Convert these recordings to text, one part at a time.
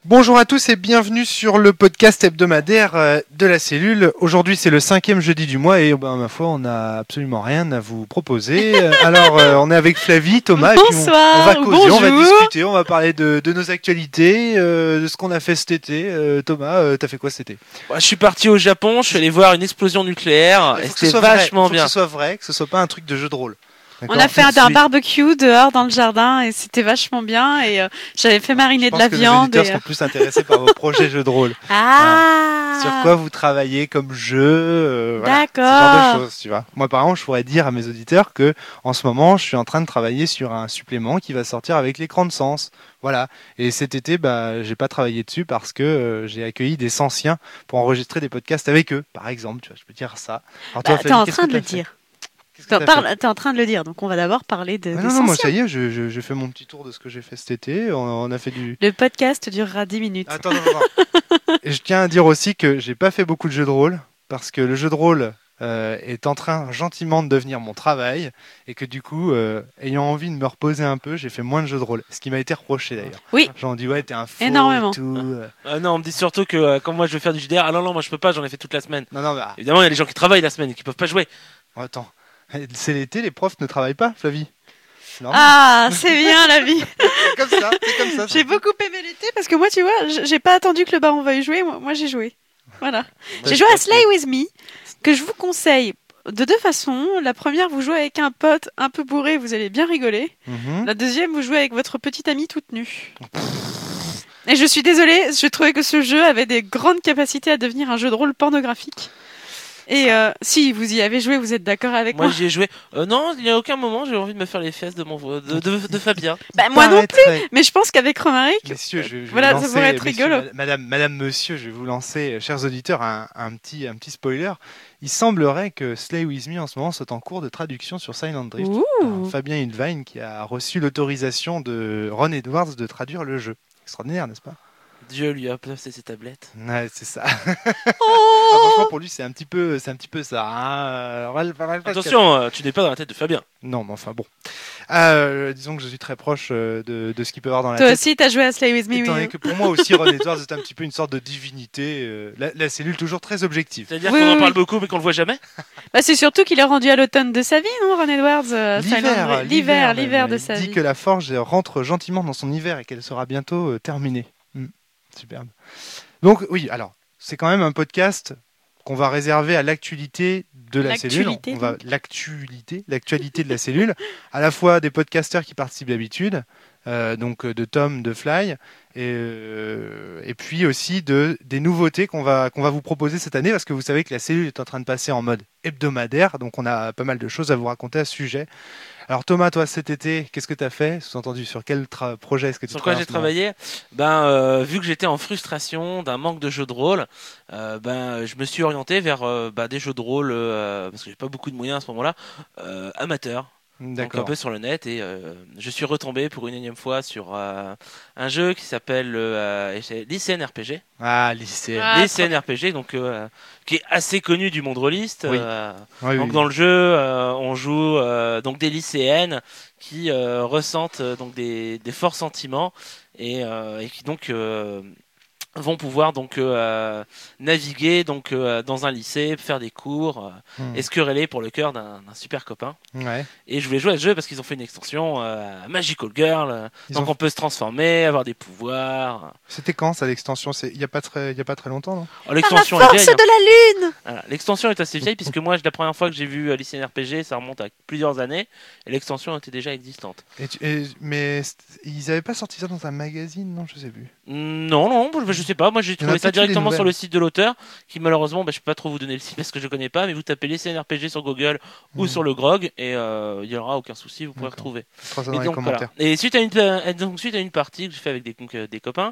Bonjour à tous et bienvenue sur le podcast hebdomadaire de la cellule. Aujourd'hui c'est le 5e jeudi du mois et ma foi on n'a absolument rien à vous proposer. Alors on est avec Flavie, Thomas Bonsoir, et puis on va causer, bonjour. on va discuter, on va parler de nos actualités, de ce qu'on a fait cet été. Thomas, t'as fait quoi cet été? Je suis parti au Japon, je suis allé voir une explosion nucléaire et c'était vachement bien. Que ce soit vrai, que ce soit pas un truc de jeu de rôle. On a fait un barbecue dehors dans le jardin et c'était vachement bien et j'avais fait mariner de la viande. Les auditeurs sont plus intéressés par vos projets jeux de rôle. Sur quoi vous travaillez comme jeu, D'accord. Ce genre de choses, tu vois. Moi, par exemple, je pourrais dire à mes auditeurs que en ce moment, je suis en train de travailler sur un supplément qui va sortir avec l'écran de sens. Voilà. Et cet été, j'ai pas travaillé dessus parce que j'ai accueilli des Sensiens pour enregistrer des podcasts avec eux, par exemple. Tu vois, je peux dire ça. Alors, toi, t'es en train de le dire. T'es en train de le dire, donc on va d'abord parler de. Non, moi ça y est, je fais mon petit tour de ce que j'ai fait cet été. On a fait du. Le podcast durera 10 minutes. Attends. Et je tiens à dire aussi que j'ai pas fait beaucoup de jeux de rôle parce que le jeu de rôle est en train gentiment de devenir mon travail et que du coup, ayant envie de me reposer un peu, j'ai fait moins de jeux de rôle. Ce qui m'a été reproché d'ailleurs. Oui. J'en dis ouais, t'es un fou. Énormément. Tout. Non, on me dit surtout que quand moi je veux faire du JDR, non, moi je peux pas, j'en ai fait toute la semaine. Non, Évidemment, il y a des gens qui travaillent la semaine et qui peuvent pas jouer. Attends. C'est l'été, les profs ne travaillent pas, Flavie. C'est bien la vie. c'est comme ça. J'ai beaucoup aimé l'été parce que moi, tu vois, j'ai pas attendu que le baron veuille jouer. Moi, j'ai joué. Voilà. J'ai joué à Slay With Me, que je vous conseille de deux façons. La première, vous jouez avec un pote un peu bourré, vous allez bien rigoler. La deuxième, vous jouez avec votre petite amie toute nue. Et je suis désolée, je trouvais que ce jeu avait des grandes capacités à devenir un jeu de rôle pornographique. Et si vous y avez joué, vous êtes d'accord avec moi? Moi j'y ai joué. Non, il n'y a aucun moment j'ai envie de me faire les fesses de Fabien. Moi non plus. Mais je pense qu'avec Romaric, messieurs, je voilà, lancer, ça pourrait être rigolo. Madame, monsieur, je vais vous lancer, chers auditeurs, un petit spoiler. Il semblerait que Slay With Me en ce moment soit en cours de traduction sur Silent Drift. Fabien Hilvine qui a reçu l'autorisation de Ron Edwards de traduire le jeu. Extraordinaire, n'est-ce pas? Dieu lui a placé ses tablettes. Ouais, c'est ça. Franchement, pour lui, c'est un petit peu ça. Hein. Attention, tu n'es pas dans la tête de Fabien. Non, mais enfin bon. Disons que je suis très proche de ce qu'il peut avoir dans la tête. Toi aussi, t'as joué à Slay With Me. Étant donné que pour moi aussi, Ron Edwards est un petit peu une sorte de divinité. La cellule toujours très objective. C'est-à-dire qu'on en parle beaucoup, mais qu'on le voit jamais. C'est surtout qu'il est rendu à l'automne de sa vie, non, Ron Edwards? L'hiver de sa vie. Il dit que la forge rentre gentiment dans son hiver et qu'elle sera bientôt terminée. Superbe. Donc oui, alors c'est quand même un podcast qu'on va réserver à l'actualité de la cellule. L'actualité de la cellule, à la fois des podcasteurs qui participent d'habitude, donc de Tom, de Fly, et puis aussi des nouveautés qu'on va vous proposer cette année, parce que vous savez que la cellule est en train de passer en mode hebdomadaire, donc on a pas mal de choses à vous raconter à ce sujet. Alors Thomas, toi cet été, qu'est-ce que tu as fait? Sous-entendu, sur quel projet est-ce que tu travailles? Sur quoi j'ai travaillé? Vu que j'étais en frustration d'un manque de jeux de rôle, je me suis orienté vers des jeux de rôle, parce que j'ai pas beaucoup de moyens à ce moment-là, amateurs. Donc un peu sur le net, et je suis retombé pour une énième fois sur un jeu qui s'appelle Lycéen RPG. Lycéen RPG, donc qui est assez connu du monde rôliste. Donc dans le jeu, on joue donc des lycéennes qui ressentent donc des forts sentiments et qui donc vont pouvoir donc naviguer donc dans un lycée, faire des cours, et se quereller pour le cœur d'un super copain. Et je voulais jouer à ce jeu parce qu'ils ont fait une extension Magical Girl, donc on peut se transformer, avoir des pouvoirs. C'était quand ça l'extension? Il y a pas très longtemps, non? L'extension la force de la lune. Voilà. L'extension est assez vieille puisque moi la première fois que j'ai vu Lycéen RPG, ça remonte à plusieurs années, et l'extension était déjà existante. Mais ils n'avaient pas sorti ça dans un magazine, non? Je sais plus. Non, je sais pas. Moi, j'ai trouvé ça directement sur le site de l'auteur, qui malheureusement, je peux pas trop vous donner le site parce que je connais pas, mais vous tapez Lycéen RPG sur Google ou sur le GROG et il y aura aucun souci, vous pourrez retrouver. Et donc, commentaires. Et suite à une partie que j'ai fait avec des copains,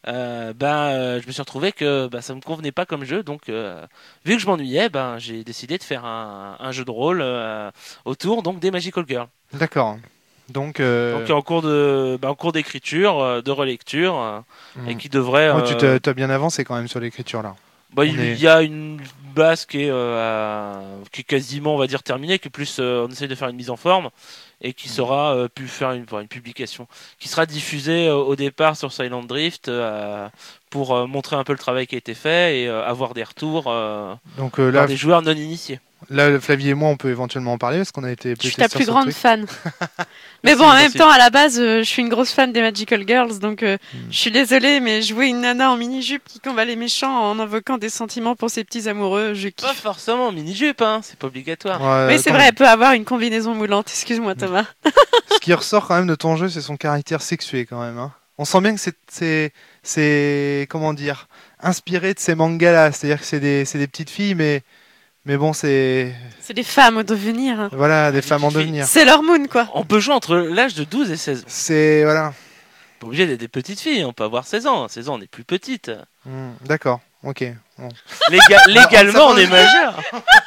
je me suis retrouvé que ça me convenait pas comme jeu, donc vu que je m'ennuyais, j'ai décidé de faire un jeu de rôle autour donc des Magical Girls. D'accord. Donc en cours d'écriture, de relecture, et qui devrait. Tu t'as bien avancé quand même sur l'écriture là. Bah, il y a une base qui est quasiment, on va dire, terminée, qui est plus, on essaye de faire une mise en forme et qui sera pu faire une publication qui sera diffusée au départ sur Silent Drift pour montrer un peu le travail qui a été fait et avoir des retours par des joueurs non initiés. Là, Flavie et moi, on peut éventuellement en parler parce qu'on a été. Je suis ta plus grande fan. Mais bon, en même temps, à la base, je suis une grosse fan des Magical Girls, donc je suis désolée, mais jouer une nana en mini-jupe qui combat les méchants en invoquant des sentiments pour ses petits amoureux, je kiffe. Pas forcément en mini-jupe, hein, c'est pas obligatoire. Oui, c'est vrai, elle peut avoir une combinaison moulante, excuse-moi Thomas. Ce qui ressort quand même de ton jeu, c'est son caractère sexué quand même. Hein. On sent bien que c'est comment dire, inspiré de ces mangas-là, c'est-à-dire que c'est des petites filles, mais bon, c'est des femmes au devenir. Hein. Voilà, des femmes en devenir. C'est leur moon, quoi. On peut jouer entre l'âge de 12 et 16 ans. C'est, voilà. Pas obligé d'être des petites filles, on peut avoir 16 ans. 16 ans, on est plus petite. D'accord, ok. Bon. Légalement, on est majeur.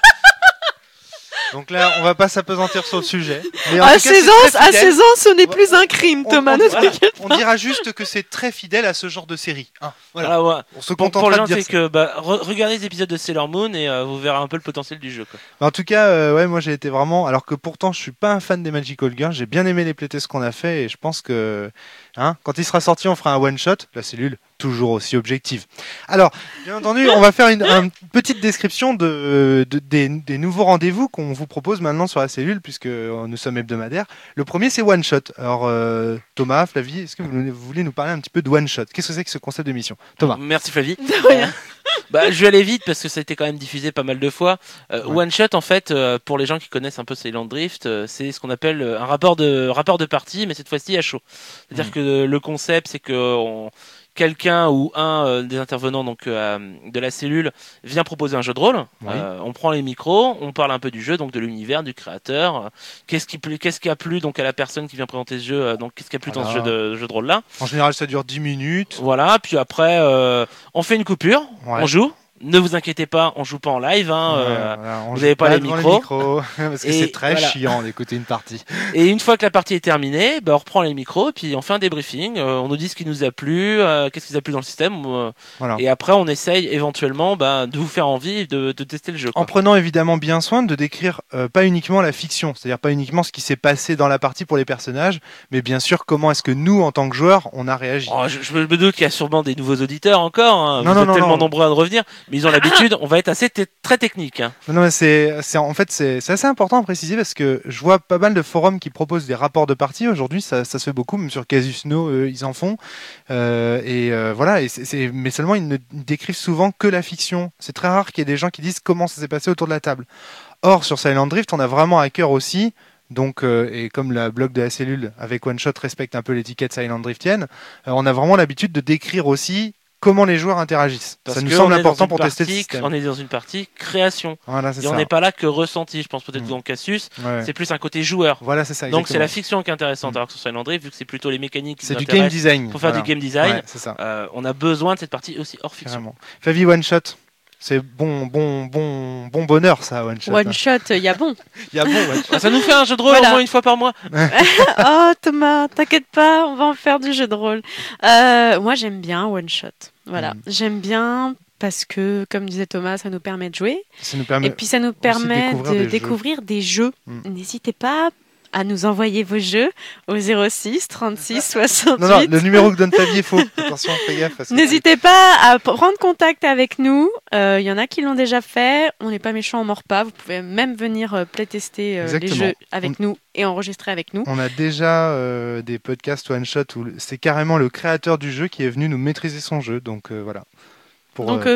Donc là, on va pas s'apesantir sur le sujet. Mais à 16 ans, ce n'est plus un crime, Thomas. On dira juste que c'est très fidèle à ce genre de série. Hein, voilà. Ah ouais. On se contentera de dire ça. Que regardez les épisodes de Sailor Moon et vous verrez un peu le potentiel du jeu. Quoi. En tout cas, ouais, moi j'ai été vraiment. Alors que pourtant, je suis pas un fan des Magical Girls. J'ai bien aimé les playtests qu'on a fait et je pense que, quand il sera sorti, on fera un one shot. La cellule. Toujours aussi objective. Alors, bien entendu, on va faire une petite description des nouveaux rendez-vous qu'on vous propose maintenant sur la cellule, puisque nous sommes hebdomadaires. Le premier, c'est One Shot. Alors, Thomas, Flavie, est-ce que vous voulez nous parler un petit peu de One Shot ? Qu'est-ce que c'est que ce concept d'émission ? Thomas. Merci, Flavie. De rien. Je vais aller vite parce que ça a été quand même diffusé pas mal de fois. Ouais. One Shot, en fait, pour les gens qui connaissent un peu Silent Drift, c'est ce qu'on appelle un rapport de partie, mais cette fois-ci à chaud. C'est-à-dire que le concept, c'est que quelqu'un ou un des intervenants donc de la cellule vient proposer un jeu de rôle. Oui. On prend les micros, on parle un peu du jeu, donc de l'univers, du créateur. Qu'est-ce qui a plu donc à la personne qui vient présenter ce jeu. Donc qu'est-ce qui a plu dans ce jeu de rôle là. En général, ça dure 10 minutes. Voilà. Puis après, on fait une coupure, on joue. Ne vous inquiétez pas, on joue pas en live. Vous n'avez pas les micros. Parce que c'est très chiant d'écouter une partie. Et une fois que la partie est terminée, on reprend les micros, puis on fait un débriefing. On nous dit ce qui nous a plu, qu'est-ce qui nous a plu dans le système. Et après, on essaye éventuellement de vous faire envie de tester le jeu. Quoi. En prenant évidemment bien soin de décrire pas uniquement la fiction, c'est-à-dire pas uniquement ce qui s'est passé dans la partie pour les personnages, mais bien sûr comment est-ce que nous, en tant que joueurs, on a réagi. Je me doute qu'il y a sûrement des nouveaux auditeurs encore. Vous êtes tellement nombreux à revenir. Mais ils ont l'habitude, on va être assez très technique. Hein. Non, mais c'est assez important à préciser parce que je vois pas mal de forums qui proposent des rapports de partie. Aujourd'hui, ça se fait beaucoup, même sur Casus No, ils en font. Voilà, mais seulement ils ne décrivent souvent que la fiction. C'est très rare qu'il y ait des gens qui disent comment ça s'est passé autour de la table. Or, sur Silent Drift, on a vraiment à cœur aussi. Donc, et comme la blog de la cellule avec One Shot respecte un peu l'étiquette Silent Driftienne, on a vraiment l'habitude de décrire aussi comment les joueurs interagissent. Parce ça nous semble important pour tester le système. On est dans une partie création. Voilà, et on n'est pas là que ressenti. Je pense peut-être dans Casus, c'est plus un côté joueur. Voilà, c'est ça. Donc c'est la fiction qui est intéressante. Alors que sur Silent Drift, vu que c'est plutôt les mécaniques qui c'est du game design. Pour faire du game design, c'est ça. on a besoin de cette partie aussi hors fiction. Carrément. Flavie, One Shot. C'est bon bonheur ça, One Shot. One Shot, il y a bon. Il y a bon, One Shot. Ça nous fait un jeu de rôle au moins une fois par mois. Oh Thomas, t'inquiète pas, on va en faire du jeu de rôle. Moi j'aime bien One Shot. Voilà, j'aime bien parce que, comme disait Thomas, ça nous permet de jouer. Et puis ça nous permet de découvrir des jeux. N'hésitez pas à nous envoyer vos jeux au 06 36 68. Non, le numéro que donne Flavie est faux. Attention, fais gaffe. N'hésitez pas à prendre contact avec nous. Il y en a qui l'ont déjà fait. On n'est pas méchants, on mord pas. Vous pouvez même venir playtester les jeux avec nous et enregistrer avec nous. On a déjà des podcasts one shot où c'est carrément le créateur du jeu qui est venu nous maîtriser son jeu. Donc voilà. Donc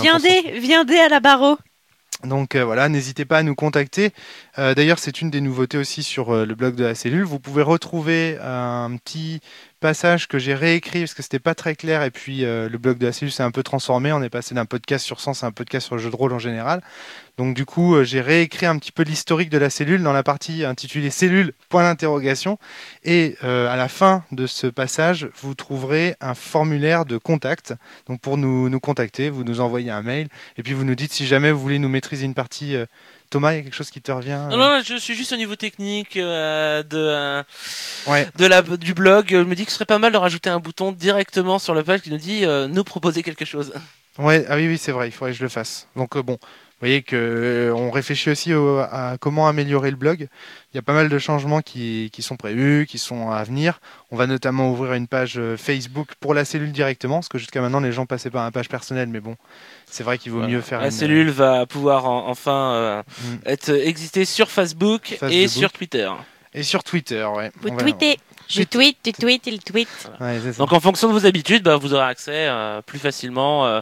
viendez à la barreau. Donc voilà, n'hésitez pas à nous contacter. D'ailleurs, c'est une des nouveautés aussi sur le blog de la cellule. Vous pouvez retrouver un petit passage que j'ai réécrit parce que c'était pas très clair et puis le blog de la cellule s'est un peu transformé. On est passé d'un podcast sur Sens à un podcast sur le jeu de rôle en général. Donc du coup, j'ai réécrit un petit peu l'historique de la cellule dans la partie intitulée Cellule, point d'interrogation. Et à la fin de ce passage, vous trouverez un formulaire de contact. Donc pour nous contacter, vous nous envoyez un mail et puis vous nous dites si jamais vous voulez nous maîtriser une partie. Thomas, il y a quelque chose qui te revient Non, je suis juste au niveau technique du blog. Je me dis que ce serait pas mal de rajouter un bouton directement sur la page qui nous dit nous proposer quelque chose. Ouais, ah oui, c'est vrai, il faudrait que je le fasse. Donc bon, vous voyez que on réfléchit aussi à comment améliorer le blog. Il y a pas mal de changements qui sont prévus, qui sont à venir. On va notamment ouvrir une page Facebook pour la cellule directement, parce que jusqu'à maintenant les gens passaient par une page personnelle, mais bon, c'est vrai qu'il vaut mieux faire la cellule va pouvoir enfin exister sur Facebook et sur Twitter. Et sur Twitter, ouais. Vous tweetez. Je tweet, tu tweets, il tweet. Ouais, donc en fonction de vos habitudes, vous aurez accès plus facilement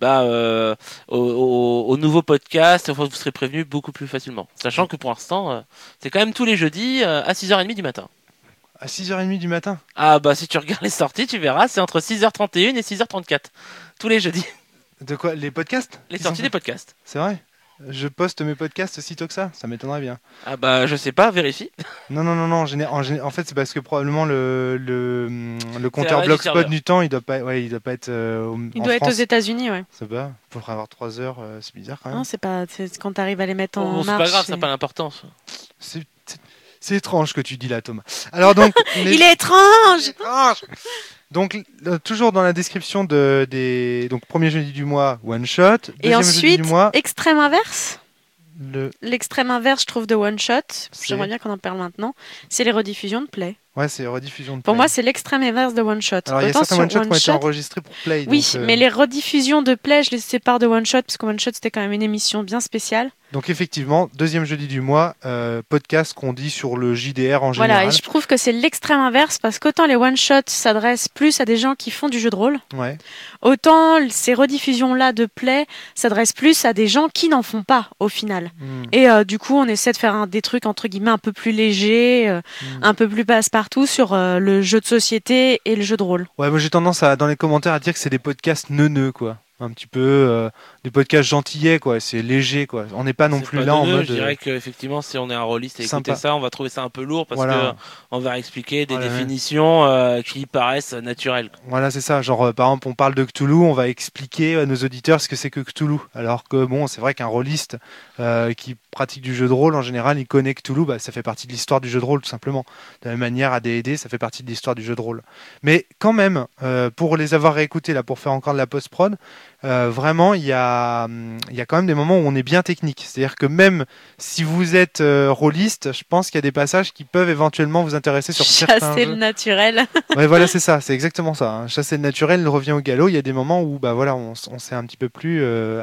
aux nouveaux podcasts. Vous serez prévenu beaucoup plus facilement. Sachant que pour l'instant, c'est quand même tous les jeudis à 6h30 du matin. À 6h30 du matin? Ah bah si tu regardes les sorties, tu verras, c'est entre 6h31 et 6h34. Tous les jeudis. De quoi? Les podcasts? Les sorties des podcasts. C'est vrai? Je poste mes podcasts aussitôt que ça m'étonnerait bien. Ah bah je sais pas, vérifie. Non, en fait c'est parce que probablement le compteur Blogspot du temps il doit pas être il doit être aux États-Unis, ouais. Ça va, pour avoir 3 heures, c'est bizarre quand même. Non, c'est quand t'arrives à les mettre en marche. C'est pas grave, ça n'a pas d'importance. C'est étrange ce que tu dis là, Thomas. Alors donc il est étrange. Donc, toujours dans la description donc premier jeudi du mois, one shot. Et ensuite, jeudi du mois, extrême inverse. L'extrême inverse, je trouve, de one shot. J'aimerais bien qu'on en parle maintenant. C'est les rediffusions de Play. Ouais, c'est les rediffusions de Play. Pour moi, c'est l'extrême inverse de one shot. Alors, il y a certains one shots qui ont été enregistrés pour Play. Oui, donc, mais les rediffusions de Play, je les sépare de one shot parce que one shot c'était quand même une émission bien spéciale. Donc effectivement, deuxième jeudi du mois, podcast qu'on dit sur le JDR en général. Voilà, et je trouve que c'est l'extrême inverse parce qu'autant les one-shots s'adressent plus à des gens qui font du jeu de rôle, autant ces rediffusions-là de Play s'adressent plus à des gens qui n'en font pas au final. Et du coup, on essaie de faire des trucs entre guillemets un peu plus légers, un peu plus passe-partout sur le jeu de société et le jeu de rôle. Ouais, moi j'ai tendance dans les commentaires à dire que c'est des podcasts neuneux, quoi. Un petit peu des podcasts gentillets, quoi. C'est léger, quoi. On n'est pas non plus là en mode. Je dirais qu'effectivement, si on est un rôliste et écouter ça, on va trouver ça un peu lourd parce que on va expliquer des définitions qui paraissent naturelles. Voilà, c'est ça. Genre, par exemple, on parle de Cthulhu, on va expliquer à nos auditeurs ce que c'est que Cthulhu. Alors que bon, c'est vrai qu'un rôliste qui pratique du jeu de rôle, en général, il connaît Cthulhu, ça fait partie de l'histoire du jeu de rôle, tout simplement. De la même manière, AD&D, ça fait partie de l'histoire du jeu de rôle. Mais quand même, pour les avoir réécoutés, là, pour faire encore de la post-prod, vraiment, il y a quand même des moments où on est bien technique. C'est-à-dire que même si vous êtes rôliste, je pense qu'il y a des passages qui peuvent éventuellement vous intéresser sur certains jeux. Chasser le naturel. Ouais, voilà, c'est ça, c'est exactement ça. Hein. Chasser le naturel, il revient au galop. Il y a des moments où, on s'est un petit peu plus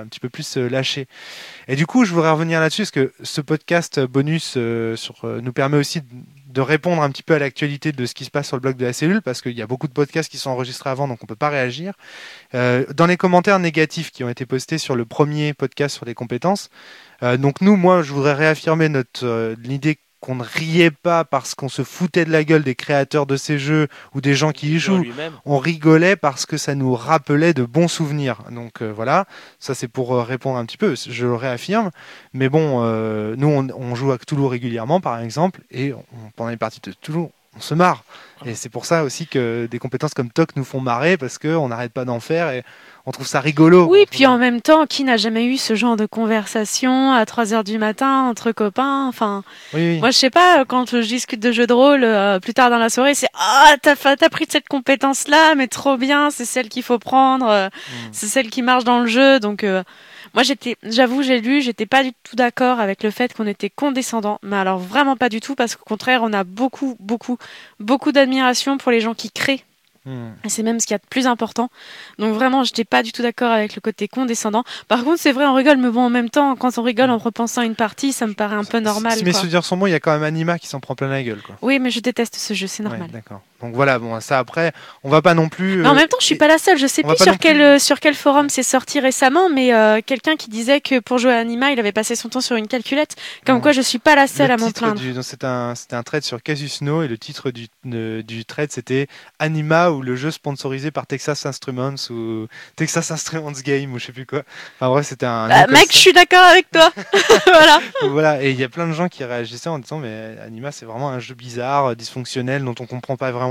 lâché. Et du coup, je voudrais revenir là-dessus parce que ce podcast bonus nous permet aussi de répondre un petit peu à l'actualité de ce qui se passe sur le blog de la cellule, parce qu'il y a beaucoup de podcasts qui sont enregistrés avant, donc on ne peut pas réagir. Dans les commentaires négatifs qui ont été postés sur le premier podcast sur les compétences, donc moi, je voudrais réaffirmer l'idée qu'on ne riait pas parce qu'on se foutait de la gueule des créateurs de ces jeux ou des gens qui y jouent. On rigolait parce que ça nous rappelait de bons souvenirs. Donc voilà, ça c'est pour répondre un petit peu, je le réaffirme. Mais bon, nous on joue à Cthulhu régulièrement par exemple, et pendant les parties de Cthulhu, on se marre. Et c'est pour ça aussi que des compétences comme TOC nous font marrer, parce qu'on n'arrête pas d'en faire et on trouve ça rigolo. Oui, puis en même temps, qui n'a jamais eu ce genre de conversation à 3h du matin entre copains? Enfin, oui. Moi je sais pas, quand je discute de jeux de rôle plus tard dans la soirée, c'est t'as pris cette compétence-là, mais trop bien, c'est celle qu'il faut prendre, c'est celle qui marche dans le jeu, donc... Moi, j'avoue, j'étais pas du tout d'accord avec le fait qu'on était condescendant, mais alors vraiment pas du tout, parce qu'au contraire, on a beaucoup d'admiration pour les gens qui créent. Et c'est même ce qu'il y a de plus important. Donc vraiment, j'étais pas du tout d'accord avec le côté condescendant. Par contre, c'est vrai, on rigole, mais bon, en même temps, quand on rigole en repensant à une partie, ça me paraît un peu normal. Si mes souvenirs sont bons, il y a quand même Anima qui s'en prend plein la gueule, quoi. Oui, mais je déteste ce jeu, c'est normal. Ouais, d'accord. Donc voilà, bon, ça après, on va pas non plus. Mais en même temps, je suis pas la seule. Je sais plus sur quel forum c'est sorti récemment, mais quelqu'un qui disait que pour jouer à Anima, il avait passé son temps sur une calculette. Comme quoi, je suis pas la seule à m'en plaindre. C'était un thread sur Casus No, et le titre du thread c'était Anima, ou le jeu sponsorisé par Texas Instruments ou Texas Instruments Game ou je sais plus quoi. Enfin bref, c'était un. Mec, je suis d'accord avec toi. Voilà. Voilà, et il y a plein de gens qui réagissaient en disant mais Anima c'est vraiment un jeu bizarre, dysfonctionnel, dont on comprend pas vraiment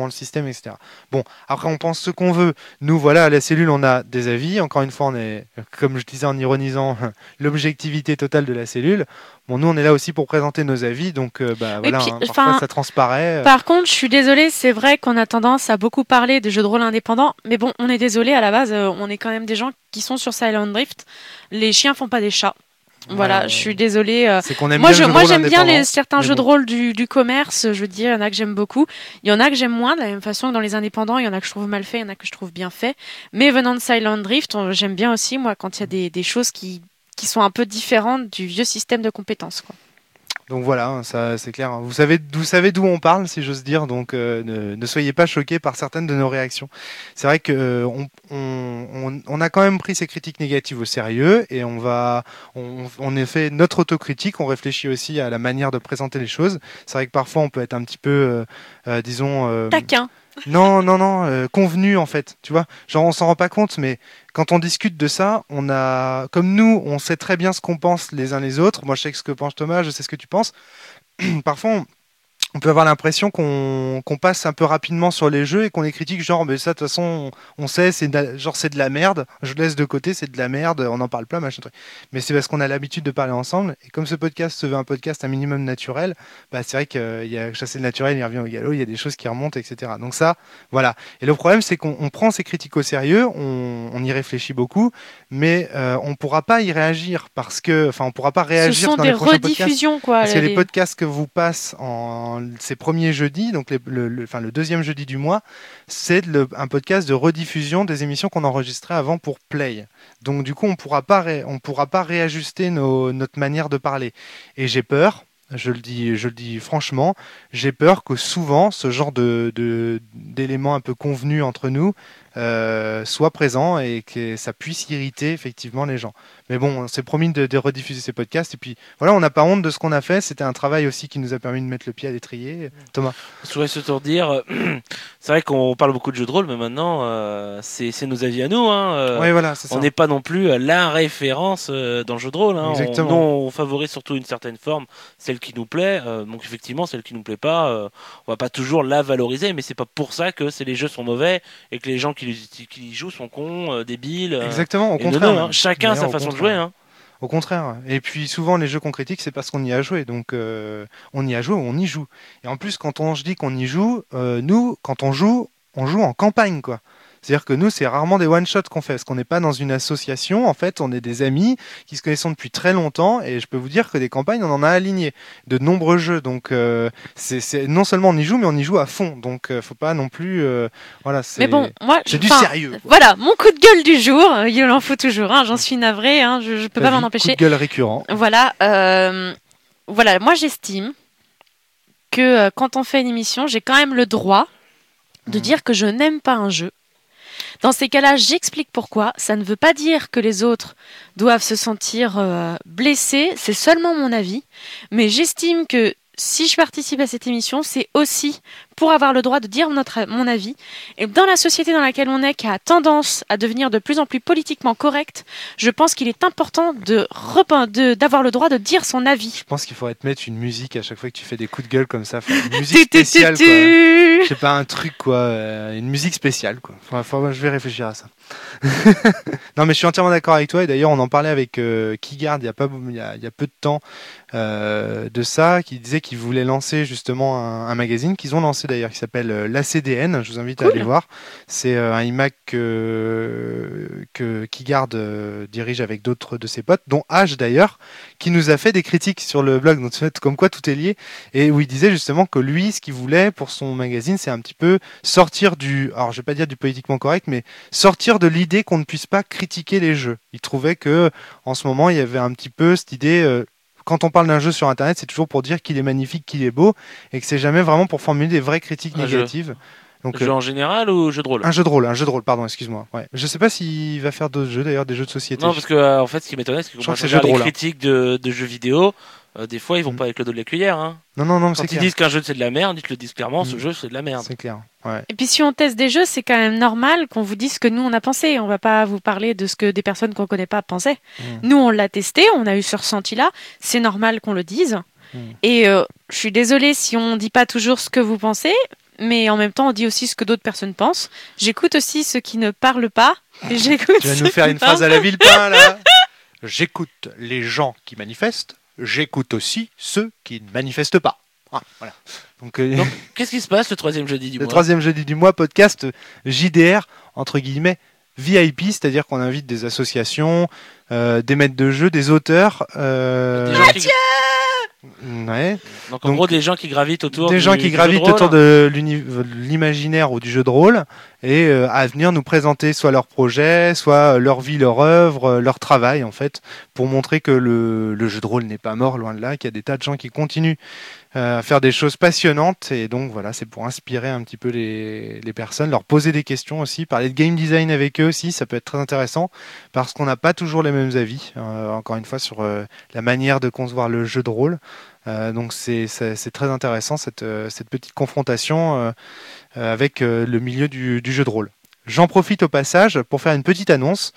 vraiment le système, etc. Bon, après on pense ce qu'on veut. Nous, voilà, à la cellule, on a des avis. Encore une fois, on est, comme je disais en ironisant, l'objectivité totale de la cellule. Bon, nous, on est là aussi pour présenter nos avis, donc voilà, puis, parfois ça transparaît. Par contre, je suis désolée, c'est vrai qu'on a tendance à beaucoup parler de jeux de rôle indépendants, mais bon, on est désolé, à la base, on est quand même des gens qui sont sur Silent Drift. Les chiens font pas des chats. Voilà, je suis désolée. C'est qu'on aime moi, bien moi j'aime bien certains mais jeux de rôle du commerce. Je veux dire, il y en a que j'aime beaucoup. Il y en a que j'aime moins, de la même façon que dans les indépendants, il y en a que je trouve mal fait, il y en a que je trouve bien fait. Mais venant de Silent Drift, j'aime bien aussi, moi, quand il y a des choses qui sont un peu différentes du vieux système de compétences, quoi. Donc voilà, ça c'est clair. Vous savez d'où on parle, si j'ose dire. Donc ne soyez pas choqués par certaines de nos réactions. C'est vrai que on a quand même pris ces critiques négatives au sérieux et on a fait notre autocritique. On réfléchit aussi à la manière de présenter les choses. C'est vrai que parfois on peut être un petit peu, disons, taquin. Non, convenu en fait, tu vois. Genre on s'en rend pas compte, mais quand on discute de ça, comme nous, on sait très bien ce qu'on pense les uns les autres. Moi, je sais ce que pense Thomas, je sais ce que tu penses. Parfois, on peut avoir l'impression qu'on passe un peu rapidement sur les jeux et qu'on les critique, genre, mais ça, de toute façon, on sait, c'est de la merde. Je laisse de côté, c'est de la merde, on en parle pas, machin truc. Mais c'est parce qu'on a l'habitude de parler ensemble. Et comme ce podcast se veut un podcast un minimum naturel, c'est vrai qu'il y a chasser le naturel, il revient au galop, il y a des choses qui remontent, etc. Donc ça, voilà. Et le problème, c'est qu'on prend ces critiques au sérieux, on y réfléchit beaucoup, mais on pourra pas y réagir on pourra pas réagir dans les prochains podcasts. Ce sont des rediffusions, quoi. Parce que les podcasts que vous passez ces premiers jeudis, donc le deuxième jeudi du mois, c'est un podcast de rediffusion des émissions qu'on enregistrait avant pour Play. Donc du coup, on pourra pas réajuster notre manière de parler. Et j'ai peur, je le dis franchement, j'ai peur que souvent ce genre d'éléments un peu convenus entre nous soit présent et que ça puisse irriter effectivement les gens. Mais bon, on s'est promis de rediffuser ces podcasts et puis voilà, on n'a pas honte de ce qu'on a fait. C'était un travail aussi qui nous a permis de mettre le pied à l'étrier. Thomas. Je voudrais surtout dire, c'est vrai qu'on parle beaucoup de jeux de rôle, mais maintenant c'est nos avis à nous. Oui, voilà, c'est ça. On n'est pas non plus la référence dans le jeu de rôle. Exactement. On favorise surtout une certaine forme, celle qui nous plaît. Donc effectivement, celle qui nous plaît pas, on va pas toujours la valoriser, mais c'est pas pour ça que les jeux sont mauvais et que les gens qui y jouent sont cons, débiles. Exactement, au contraire. Chacun a sa façon de jouer. Au contraire. Et puis souvent les jeux qu'on critique, c'est parce qu'on y a joué. Donc on y a joué ou on y joue. Et en plus, quand je dis qu'on y joue, nous, quand on joue en campagne, quoi. C'est-à-dire que nous, c'est rarement des one-shots qu'on fait, parce qu'on n'est pas dans une association. En fait, on est des amis qui se connaissent depuis très longtemps, et je peux vous dire que des campagnes, on en a aligné de nombreux jeux. Donc, c'est non seulement on y joue, mais on y joue à fond. Donc, faut pas non plus, voilà. Mais bon, moi, c'est du sérieux, quoi. Voilà, mon coup de gueule du jour. Il en faut toujours. J'en suis navrée. Je peux pas m'en empêcher. Coup de gueule récurrent. Voilà, voilà. Moi, j'estime que quand on fait une émission, j'ai quand même le droit de dire que je n'aime pas un jeu. Dans ces cas-là, j'explique pourquoi. Ça ne veut pas dire que les autres doivent se sentir blessés. C'est seulement mon avis. Mais j'estime que si je participe à cette émission, c'est aussi pour avoir le droit de dire mon avis. Et dans la société dans laquelle on est, qui a tendance à devenir de plus en plus politiquement correcte, je pense qu'il est important d'avoir le droit de dire son avis. Je pense qu'il faudrait te mettre une musique à chaque fois que tu fais des coups de gueule comme ça. Une musique spéciale, quoi. Je sais pas, un truc, quoi. Une musique spéciale, quoi. Je vais réfléchir à ça. Non, mais je suis entièrement d'accord avec toi. Et d'ailleurs, on en parlait avec Keyguard il y a peu de temps de ça, qui disait qu'ils voulaient lancer justement un magazine qu'ils ont lancé d'ailleurs, qui s'appelle l'ACDN. Je vous invite à aller voir. C'est un iMac que Keyguard dirige avec d'autres de ses potes, dont H d'ailleurs, qui nous a fait des critiques sur le blog. Donc, comme quoi tout est lié. Et où il disait justement que lui, ce qu'il voulait pour son magazine, c'est un petit peu sortir alors je vais pas dire du politiquement correct, mais sortir de l'idée qu'on ne puisse pas critiquer les jeux. Il trouvait que en ce moment, il y avait un petit peu cette idée. Quand on parle d'un jeu sur Internet, c'est toujours pour dire qu'il est magnifique, qu'il est beau, et que c'est jamais vraiment pour formuler des vraies critiques négatives. Donc, jeu en général ou jeu de rôle? Un jeu de rôle, pardon, excuse-moi. Ouais. Je sais pas s'il va faire d'autres jeux, d'ailleurs, des jeux de société. Non, parce que en fait, ce qui m'étonnait, c'est que quand on regarde les critiques de jeux vidéo, des fois, ils vont pas avec le dos de la cuillère. Hein. Non, quand c'est ils clair. disent qu'un jeu c'est de la merde, ils te le disent clairement, ce jeu c'est de la merde. C'est clair. Ouais. Et puis si on teste des jeux, c'est quand même normal qu'on vous dise ce que nous on a pensé. On va pas vous parler de ce que des personnes qu'on connaît pas pensaient. Nous on l'a testé, on a eu ce ressenti-là. C'est normal qu'on le dise. Et je suis désolée si on dit pas toujours ce que vous pensez, mais en même temps, on dit aussi ce que d'autres personnes pensent. J'écoute aussi ceux qui ne parlent pas. Et j'écoute Tu vas nous ceux faire qui une phrase parlent. à la Villepin, là. J'écoute les gens qui manifestent, j'écoute aussi ceux qui ne manifestent pas. Ah, voilà. Donc, Donc, qu'est-ce qui se passe le troisième jeudi du le mois? troisième jeudi du mois, podcast JDR, entre guillemets, VIP, c'est-à-dire qu'on invite des associations, des maîtres de jeu, des auteurs. Des gens qui- Ouais. Donc en Donc, gros, des gens qui gravitent autour Des gens qui du jeu gravitent de rôle. autour de l'imaginaire ou du jeu de rôle et à venir nous présenter soit leur projet, soit leur vie, leur œuvre, leur travail en fait, pour montrer que le jeu de rôle n'est pas mort, loin de là, qu'il y a des tas de gens qui continuent à faire des choses passionnantes et donc voilà, c'est pour inspirer un petit peu les personnes, leur poser des questions aussi, parler de game design avec eux aussi, ça peut être très intéressant parce qu'on n'a pas toujours les mêmes avis, encore une fois sur la manière de concevoir le jeu de rôle. Donc c'est très intéressant cette petite confrontation avec le milieu du jeu de rôle. J'en profite au passage pour faire une petite annonce.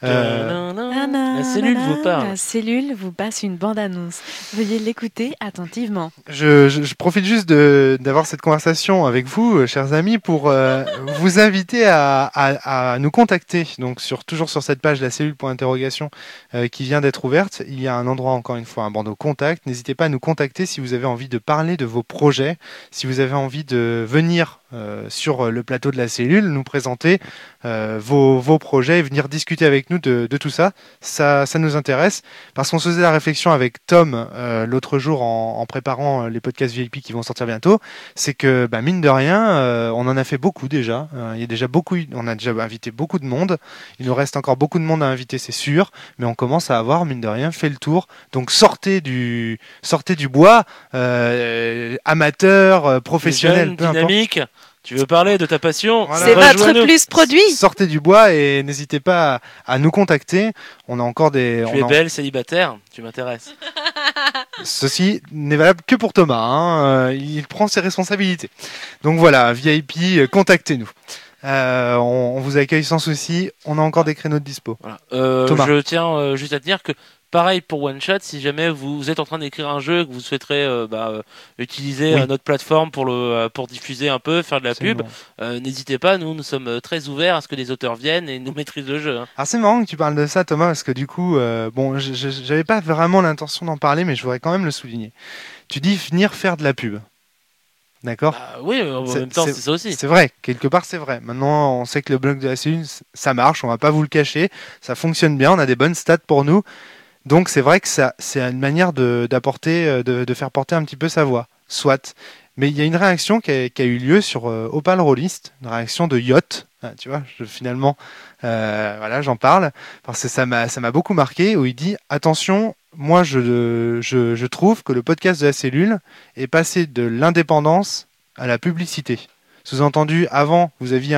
La cellule vous parle. La cellule vous passe une bande-annonce. Veuillez l'écouter attentivement. Je profite juste d'avoir cette conversation avec vous, chers amis, pour vous inviter à nous contacter. Donc toujours sur cette page, la cellule point d'interrogation qui vient d'être ouverte, il y a un endroit, encore une fois, un bandeau contact. N'hésitez pas à nous contacter si vous avez envie de parler de vos projets, si vous avez envie de venir sur le plateau de la cellule, nous présenter vos projets et venir discuter avec nous de tout ça. Ça nous intéresse parce qu'on se faisait la réflexion avec Tom l'autre jour en préparant les podcasts VIP qui vont sortir bientôt. C'est que mine de rien, on en a fait beaucoup déjà. Il y a déjà on a déjà invité beaucoup de monde. Il nous reste encore beaucoup de monde à inviter, c'est sûr, mais on commence à avoir mine de rien fait le tour. Donc sortez du bois, amateurs, professionnels, Jeune, peu importe. dynamique. Tu veux parler de ta passion? Voilà. C'est Rejoins-nous. votre plus produit. Sortez du bois et n'hésitez pas à nous contacter. On a encore des. Tu es belle, célibataire, tu m'intéresses. Ceci n'est valable que pour Thomas. Hein. Il prend ses responsabilités. Donc voilà, VIP, contactez-nous. On vous accueille sans souci. On a encore des créneaux de dispo. Voilà. Thomas. Je tiens juste à te dire que pareil pour One Shot, si jamais vous êtes en train d'écrire un jeu et que vous souhaiterez utiliser Oui. notre plateforme pour diffuser un peu, faire de la pub, Absolument. n'hésitez pas, nous sommes très ouverts à ce que les auteurs viennent et nous maîtrisent le jeu. Hein. Alors c'est marrant que tu parles de ça, Thomas, parce que du coup, j'avais pas vraiment l'intention d'en parler, mais je voudrais quand même le souligner. Tu dis venir faire de la pub. D'accord. Bah, oui, en C'est- même temps, c'est ça aussi. C'est vrai, quelque part c'est vrai. Maintenant, on sait que le blog de la cellule, ça marche, on va pas vous le cacher, ça fonctionne bien, on a des bonnes stats pour nous. Donc c'est vrai que c'est une manière de faire porter un petit peu sa voix. Soit. Mais il y a une réaction qui a eu lieu sur Opal Rollist, une réaction de Yacht. Ah, tu vois, finalement, voilà, j'en parle parce que ça m'a beaucoup marqué. Où il dit attention, moi je trouve que le podcast de la cellule est passé de l'indépendance à la publicité. Sous-entendu, avant, vous aviez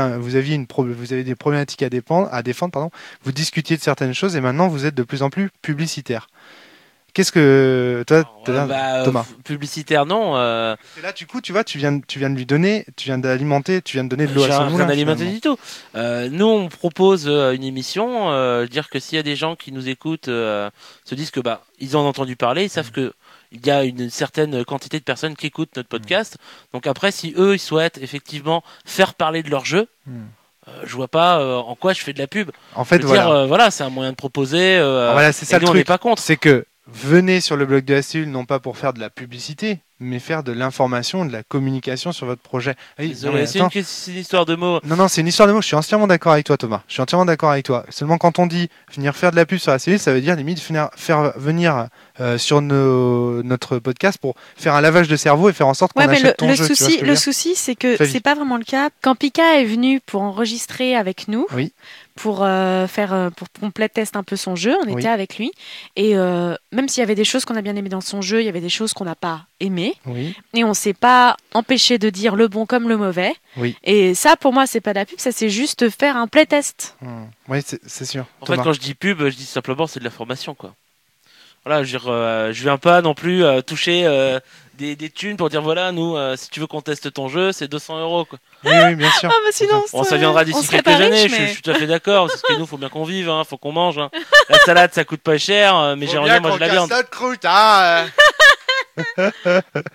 des problématiques à défendre, pardon. Vous discutiez de certaines choses et maintenant vous êtes de plus en plus publicitaire. Qu'est-ce que toi, Thomas? Publicitaire, non. Et là, du coup, tu vois, tu viens de lui donner, tu viens d'alimenter, tu viens de donner de l'eau à J'ai son rien moulin. d'alimenter finalement. du tout. Nous, on propose une émission, dire que s'il y a des gens qui nous écoutent, se disent que ils en ont entendu parler, ils savent que il y a une certaine quantité de personnes qui écoutent notre podcast. Donc après, si eux, ils souhaitent effectivement faire parler de leur jeu, je vois pas en quoi je fais de la pub. En fait, Je veux voilà. dire, voilà, c'est un moyen de proposer. Voilà, c'est ça et le nous, on n'est truc. pas contre. C'est que venez sur le blog de la cellule, non pas pour faire de la publicité, mais faire de l'information, de la communication sur votre projet. Ah oui, non, Désolé, mais c'est attends. une histoire de mots. Non, c'est une histoire de mots. Je suis entièrement d'accord avec toi, Thomas. Je suis entièrement d'accord avec toi. Seulement, quand on dit venir faire de la pub sur la cellule, ça veut dire limite faire venir sur notre podcast pour faire un lavage de cerveau et faire en sorte qu'on Ouais, mais achète ton le jeu. Tu vois ce souci, que je veux le dire souci, c'est que Flavie. c'est pas vraiment le cas. Quand Pika est venu pour enregistrer avec nous, Oui. pour pour complet test un peu son jeu, on Oui. était avec lui. Et même s'il y avait des choses qu'on a bien aimées dans son jeu, il y avait des choses qu'on n'a pas aimées. Oui. Et on s'est pas empêché de dire le bon comme le mauvais. Oui. Et ça, pour moi, c'est pas de la pub, ça c'est juste faire un playtest. Oui, c'est sûr. En Thomas. fait, quand je dis pub, je dis simplement c'est de la formation, quoi. Voilà, je veux dire, je viens pas non plus toucher des thunes pour dire voilà, nous, si tu veux qu'on teste ton jeu, c'est 200 €, quoi. Oui, bien sûr. Ah, bah sinon, Bon, ça viendra on d'ici serait quelques pas années, riche, je mais... suis tout à fait d'accord, parce que nous, faut bien qu'on vive, hein, faut qu'on mange. Hein. La salade, ça coûte pas cher, mais j'aimerais bien manger la viande. Notre croûte, hein.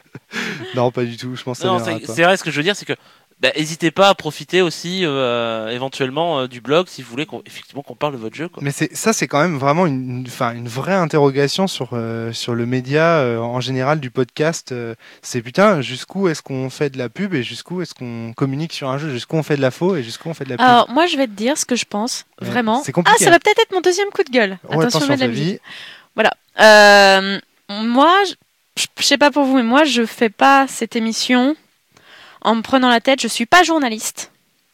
Non, pas du tout. Je pense que ça Non, viendra pas. c'est vrai, ce que je veux dire, c'est que n'hésitez pas à profiter aussi éventuellement du blog si vous voulez effectivement qu'on parle de votre jeu. Quoi. Mais c'est quand même vraiment une vraie interrogation sur le média en général du podcast. C'est putain, jusqu'où est-ce qu'on fait de la pub et jusqu'où est-ce qu'on communique sur un jeu, jusqu'où on fait de la faux et jusqu'où on fait de la pub. Alors, moi, je vais te dire ce que je pense, Ouais, vraiment. c'est compliqué, ça va peut-être être mon deuxième coup de gueule. Ouais, Attention, mets de la Flavie. musique. Voilà. Moi, je sais pas pour vous, mais moi, je fais pas cette émission en me prenant la tête. Je suis pas journaliste.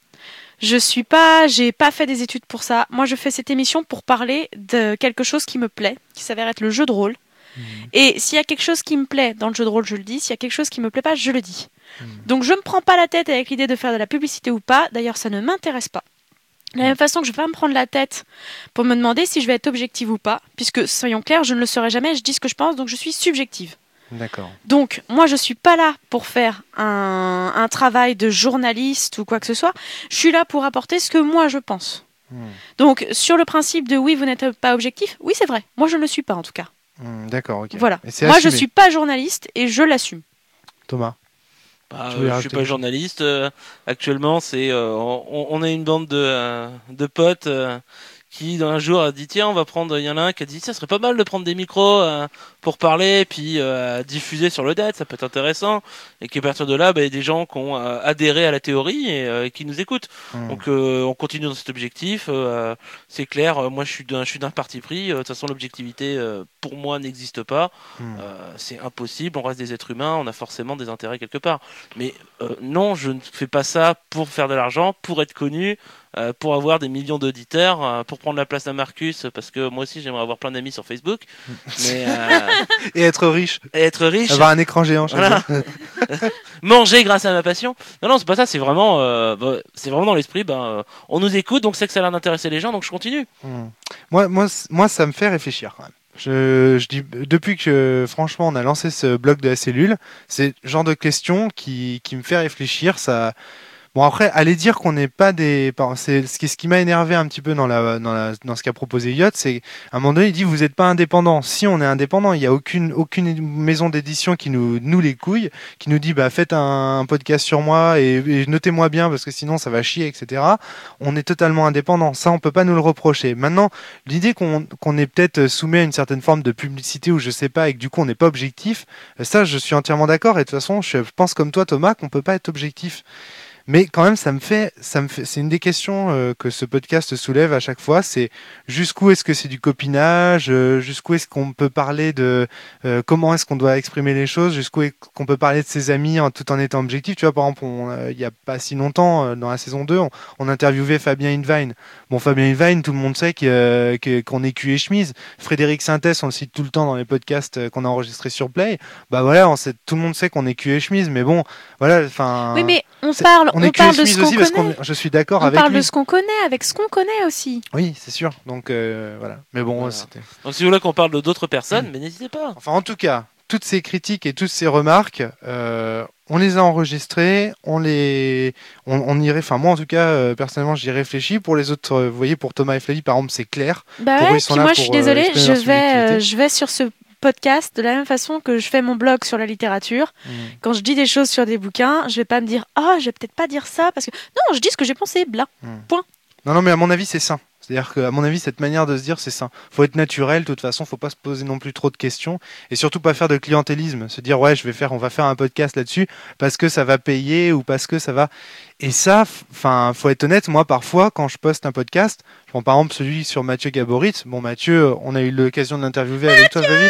J'ai pas fait des études pour ça. Moi, je fais cette émission pour parler de quelque chose qui me plaît, qui s'avère être le jeu de rôle. Et s'il y a quelque chose qui me plaît dans le jeu de rôle, je le dis. S'il y a quelque chose qui me plaît pas, je le dis. Donc, je me prends pas la tête avec l'idée de faire de la publicité ou pas. D'ailleurs, ça ne m'intéresse pas. De la même façon que je vais pas me prendre la tête pour me demander si je vais être objective ou pas, puisque, soyons clairs, je ne le serai jamais, je dis ce que je pense, donc je suis subjective. D'accord. Donc, moi, je suis pas là pour faire un travail de journaliste ou quoi que ce soit, je suis là pour apporter ce que moi je pense. Donc, sur le principe de oui, vous n'êtes pas objectif, oui, c'est vrai, moi je ne le suis pas en tout cas. D'accord, ok. Voilà, Et c'est moi assumé. je suis pas journaliste et je l'assume. Thomas. Bah, Tu voulais je rajouter suis pas quelque chose journaliste. Actuellement, on a une bande de potes qui un jour a dit tiens, on va prendre. Il y en a un qui a dit ça serait pas mal de prendre des micros pour parler puis diffuser sur le net, ça peut être intéressant. Et qu'à partir de là, il y a des gens qui ont adhéré à la théorie et qui nous écoutent. Donc on continue dans cet objectif. C'est clair. Moi, je suis d'un parti pris. De toute façon, l'objectivité pour moi n'existe pas. C'est impossible. On reste des êtres humains. On a forcément des intérêts quelque part. Mais non, je ne fais pas ça pour faire de l'argent, pour être connu, pour avoir des millions d'auditeurs, pour prendre la place à Marcus, parce que moi aussi j'aimerais avoir plein d'amis sur Facebook. Mais Et être riche. être riche, Avoir un écran géant. voilà. Manger grâce à ma passion. Non, c'est pas ça. C'est vraiment dans l'esprit. On nous écoute, donc c'est que ça a l'air d'intéresser les gens, donc je continue. Moi, ça me fait réfléchir quand même. Je dis, depuis que franchement on a lancé ce blog de la cellule, c'est le genre de question qui me fait réfléchir. Ça, bon après, aller dire qu'on n'est pas des, c'est ce qui m'a énervé un petit peu dans ce qu'a proposé Yacht, c'est à un moment donné il dit vous n'êtes pas indépendant. Si on est indépendant, il y a aucune maison d'édition qui nous les couilles, qui nous dit faites un podcast sur moi et notez-moi bien parce que sinon ça va chier, etc. On est totalement indépendant. Ça on peut pas nous le reprocher. Maintenant, l'idée qu'on est peut-être soumis à une certaine forme de publicité ou je sais pas et que du coup on n'est pas objectif, ça je suis entièrement d'accord et de toute façon je pense comme toi Thomas qu'on peut pas être objectif. Mais quand même, c'est une des questions que ce podcast soulève à chaque fois. C'est jusqu'où est-ce que c'est du copinage, jusqu'où est-ce qu'on peut parler de comment est-ce qu'on doit exprimer les choses, jusqu'où est-ce qu'on peut parler de ses amis tout en étant objectif. Tu vois, par exemple, il y a pas si longtemps, dans la saison 2, on interviewait Fabien Invine. Bon, Fabien Invine, tout le monde sait qu'on est cul et chemise. Frédéric Sintès, on le cite tout le temps dans les podcasts qu'on a enregistrés sur Play. Bah voilà, tout le monde sait qu'on est cul et chemise, mais bon, voilà, enfin. Oui, mais on parle de ce qu'on connaît. Je suis d'accord on avec parle lui. de ce qu'on connaît, avec ce qu'on connaît aussi. Oui, c'est sûr. Donc voilà. Mais bon, Voilà. c'était. Donc si vous voulez qu'on parle d'autres personnes, mais n'hésitez pas. Enfin, en tout cas, toutes ces critiques et toutes ces remarques, on les a enregistrées, on irait. Enfin, moi en tout cas, personnellement, j'y réfléchis. Pour les autres, vous voyez, pour Thomas et Flavie, par exemple, c'est clair. Bah Pour eux, ouais, ils sont puis là moi pour, je suis désolée, exprimer leur subjectivité. je vais sur ce podcast de la même façon que je fais mon blog sur la littérature. Quand je dis des choses sur des bouquins, je vais pas me dire je vais peut-être pas dire ça parce que non, je dis ce que j'ai pensé, bla. Point. Non, mais à mon avis, c'est sain. C'est-à-dire qu'à mon avis, cette manière de se dire, c'est sain. Faut être naturel, de toute façon, faut pas se poser non plus trop de questions et surtout pas faire de clientélisme. Se dire, ouais, on va faire un podcast là-dessus parce que ça va payer ou parce que ça va. Et ça, enfin, faut être honnête, moi, parfois, quand je poste un podcast, je prends par exemple celui sur Mathieu Gaborit. Bon, Mathieu, on a eu l'occasion de l'interviewer avec toi, Flavie.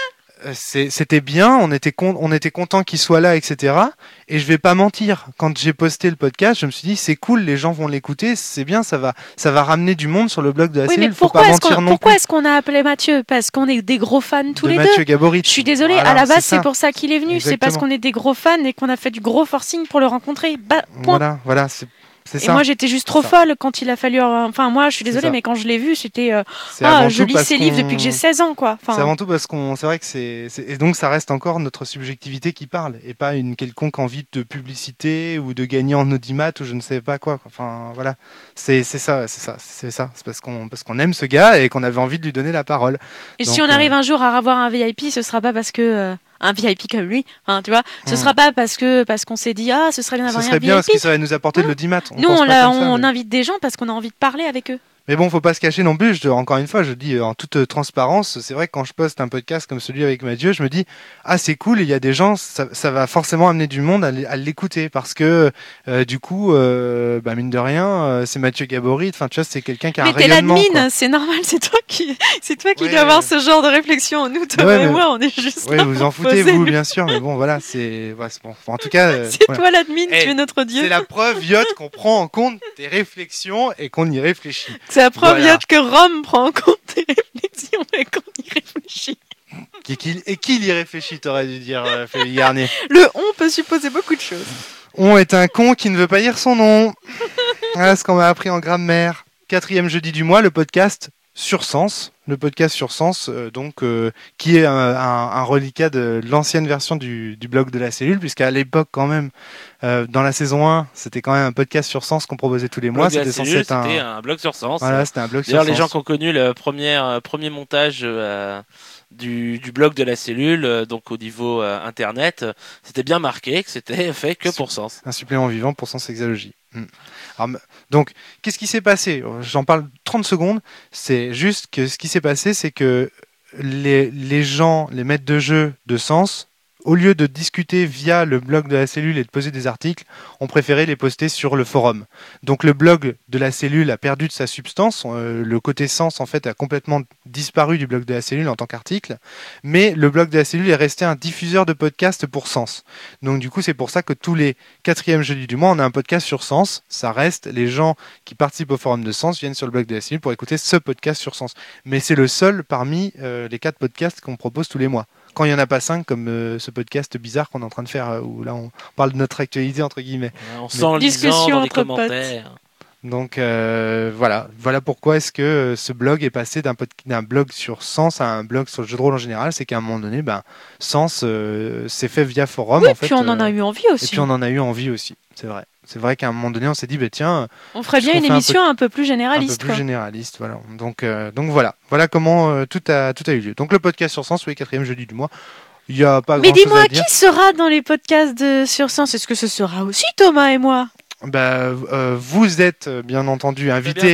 C'était bien, on était content qu'il soit là, etc. Et je vais pas mentir, quand j'ai posté le podcast, je me suis dit c'est cool, les gens vont l'écouter, c'est bien, ça va ramener du monde sur le blog de la Oui, cellule. mais Faut pas mentir non pourquoi plus. est-ce qu'on a appelé Mathieu? Parce qu'on est des gros fans tous De les Mathieu deux. Gaborit. Je suis désolée, Voilà, à la base ça. c'est pour ça qu'il est venu, c'est parce Exactement. qu'on est des gros fans et qu'on a fait du gros forcing pour le rencontrer. Point. Voilà, c'est Et ça. moi j'étais juste trop ça. folle quand il a fallu. Enfin, moi je suis C'est désolée, ça. mais quand je l'ai vu, c'était. C'est avant Je tout lis parce ses livres qu'on- depuis que j'ai 16 ans, quoi. C'est Enfin, avant tout parce c'est vrai que et donc ça reste encore notre subjectivité qui parle et pas une quelconque envie de publicité ou de gagner en audimat ou je ne sais pas quoi. Enfin voilà, c'est ça. C'est parce qu'on aime ce gars et qu'on avait envie de lui donner la parole. et donc, si on arrive un jour à avoir un VIP, ce sera pas parce que. un VIP comme lui. Enfin, tu vois, ce sera pas parce qu'on s'est dit ce serait bien d'avoir Ce un serait bien VIP. parce que ça va nous apporter de l'audimat. Nous, on invite des gens parce qu'on a envie de parler avec eux. Mais bon, faut pas se cacher non plus. Encore une fois, je dis en toute transparence, c'est vrai que quand je poste un podcast comme celui avec Mathieu, je me dis c'est cool. Il y a des gens, ça va forcément amener du monde à l'écouter parce que du coup, mine de rien, c'est Mathieu Gabory. Enfin, tu vois, c'est quelqu'un qui a un rayonnement. Mais t'es l'admin, c'est normal. C'est toi qui dois avoir ce genre de réflexion. Nous, Thomas et moi, on est juste. Oui, vous en foutez vous, bien sûr. Mais bon, voilà, c'est bon. En tout cas, c'est toi l'admin, tu es notre dieu. C'est la preuve, Yacht, qu'on prend en compte tes réflexions et qu'on y réfléchit. C'est la preuve, Yacht, que Rome prend en compte tes réflexions et qu'on y réfléchit. Et qui y réfléchit, t'aurais dû dire, Félix Garnier. Le on peut supposer beaucoup de choses. On est un con qui ne veut pas dire son nom. Voilà ce qu'on m'a appris en grammaire. 4e jeudi du mois, le podcast sur Sens. Le podcast sur Sens, qui est un reliquat de l'ancienne version du blog de la cellule, puisqu'à l'époque, quand même, dans la saison 1, c'était quand même un podcast sur Sens qu'on proposait tous les mois. C'était censé être un blog sur Sens. Voilà, c'était un blog sur Sens. D'ailleurs, les gens qui ont connu le premier montage du blog de la cellule, donc au niveau internet, c'était bien marqué que c'était fait que pour Sens. Un supplément vivant pour Sens Exalogie. Alors, donc, qu'est-ce qui s'est passé ? J'en parle 30 secondes. C'est juste que ce qui s'est passé, c'est que les gens, les maîtres de jeu de Sens, au lieu de discuter via le blog de la cellule et de poser des articles, ont préféré les poster sur le forum. Donc le blog de la cellule a perdu de sa substance, le côté Sens en fait a complètement disparu du blog de la cellule en tant qu'article, mais le blog de la cellule est resté un diffuseur de podcasts pour Sens. Donc du coup c'est pour ça que tous les 4e jeudis du mois on a un podcast sur Sens, ça reste, les gens qui participent au forum de Sens viennent sur le blog de la cellule pour écouter ce podcast sur Sens. Mais c'est le seul parmi les 4 podcasts qu'on propose tous les mois. Quand il n'y en a pas 5, comme ce podcast bizarre qu'on est en train de faire, où là on parle de notre actualité, entre guillemets. On sent discussion dans les commentaires. Donc voilà pourquoi est-ce que ce blog est passé d'un blog sur Sens à un blog sur le jeu de rôle en général. C'est qu'à un moment donné, Sens s'est fait via forum. Oui, en fait, puis on en a eu envie aussi. Et puis on en a eu envie aussi, c'est vrai. C'est vrai qu'à un moment donné, on s'est dit, tiens... On ferait bien une émission un peu plus généraliste. Un peu plus généraliste, voilà. Donc voilà. Voilà comment tout a eu lieu. Donc le podcast sur Sens, oui, 4e jeudi du mois. Il n'y a pas grand-chose à dire. Mais dis-moi, qui sera dans les podcasts sur Sens ? Est-ce que ce sera aussi Thomas et moi ? Vous êtes bien entendu invités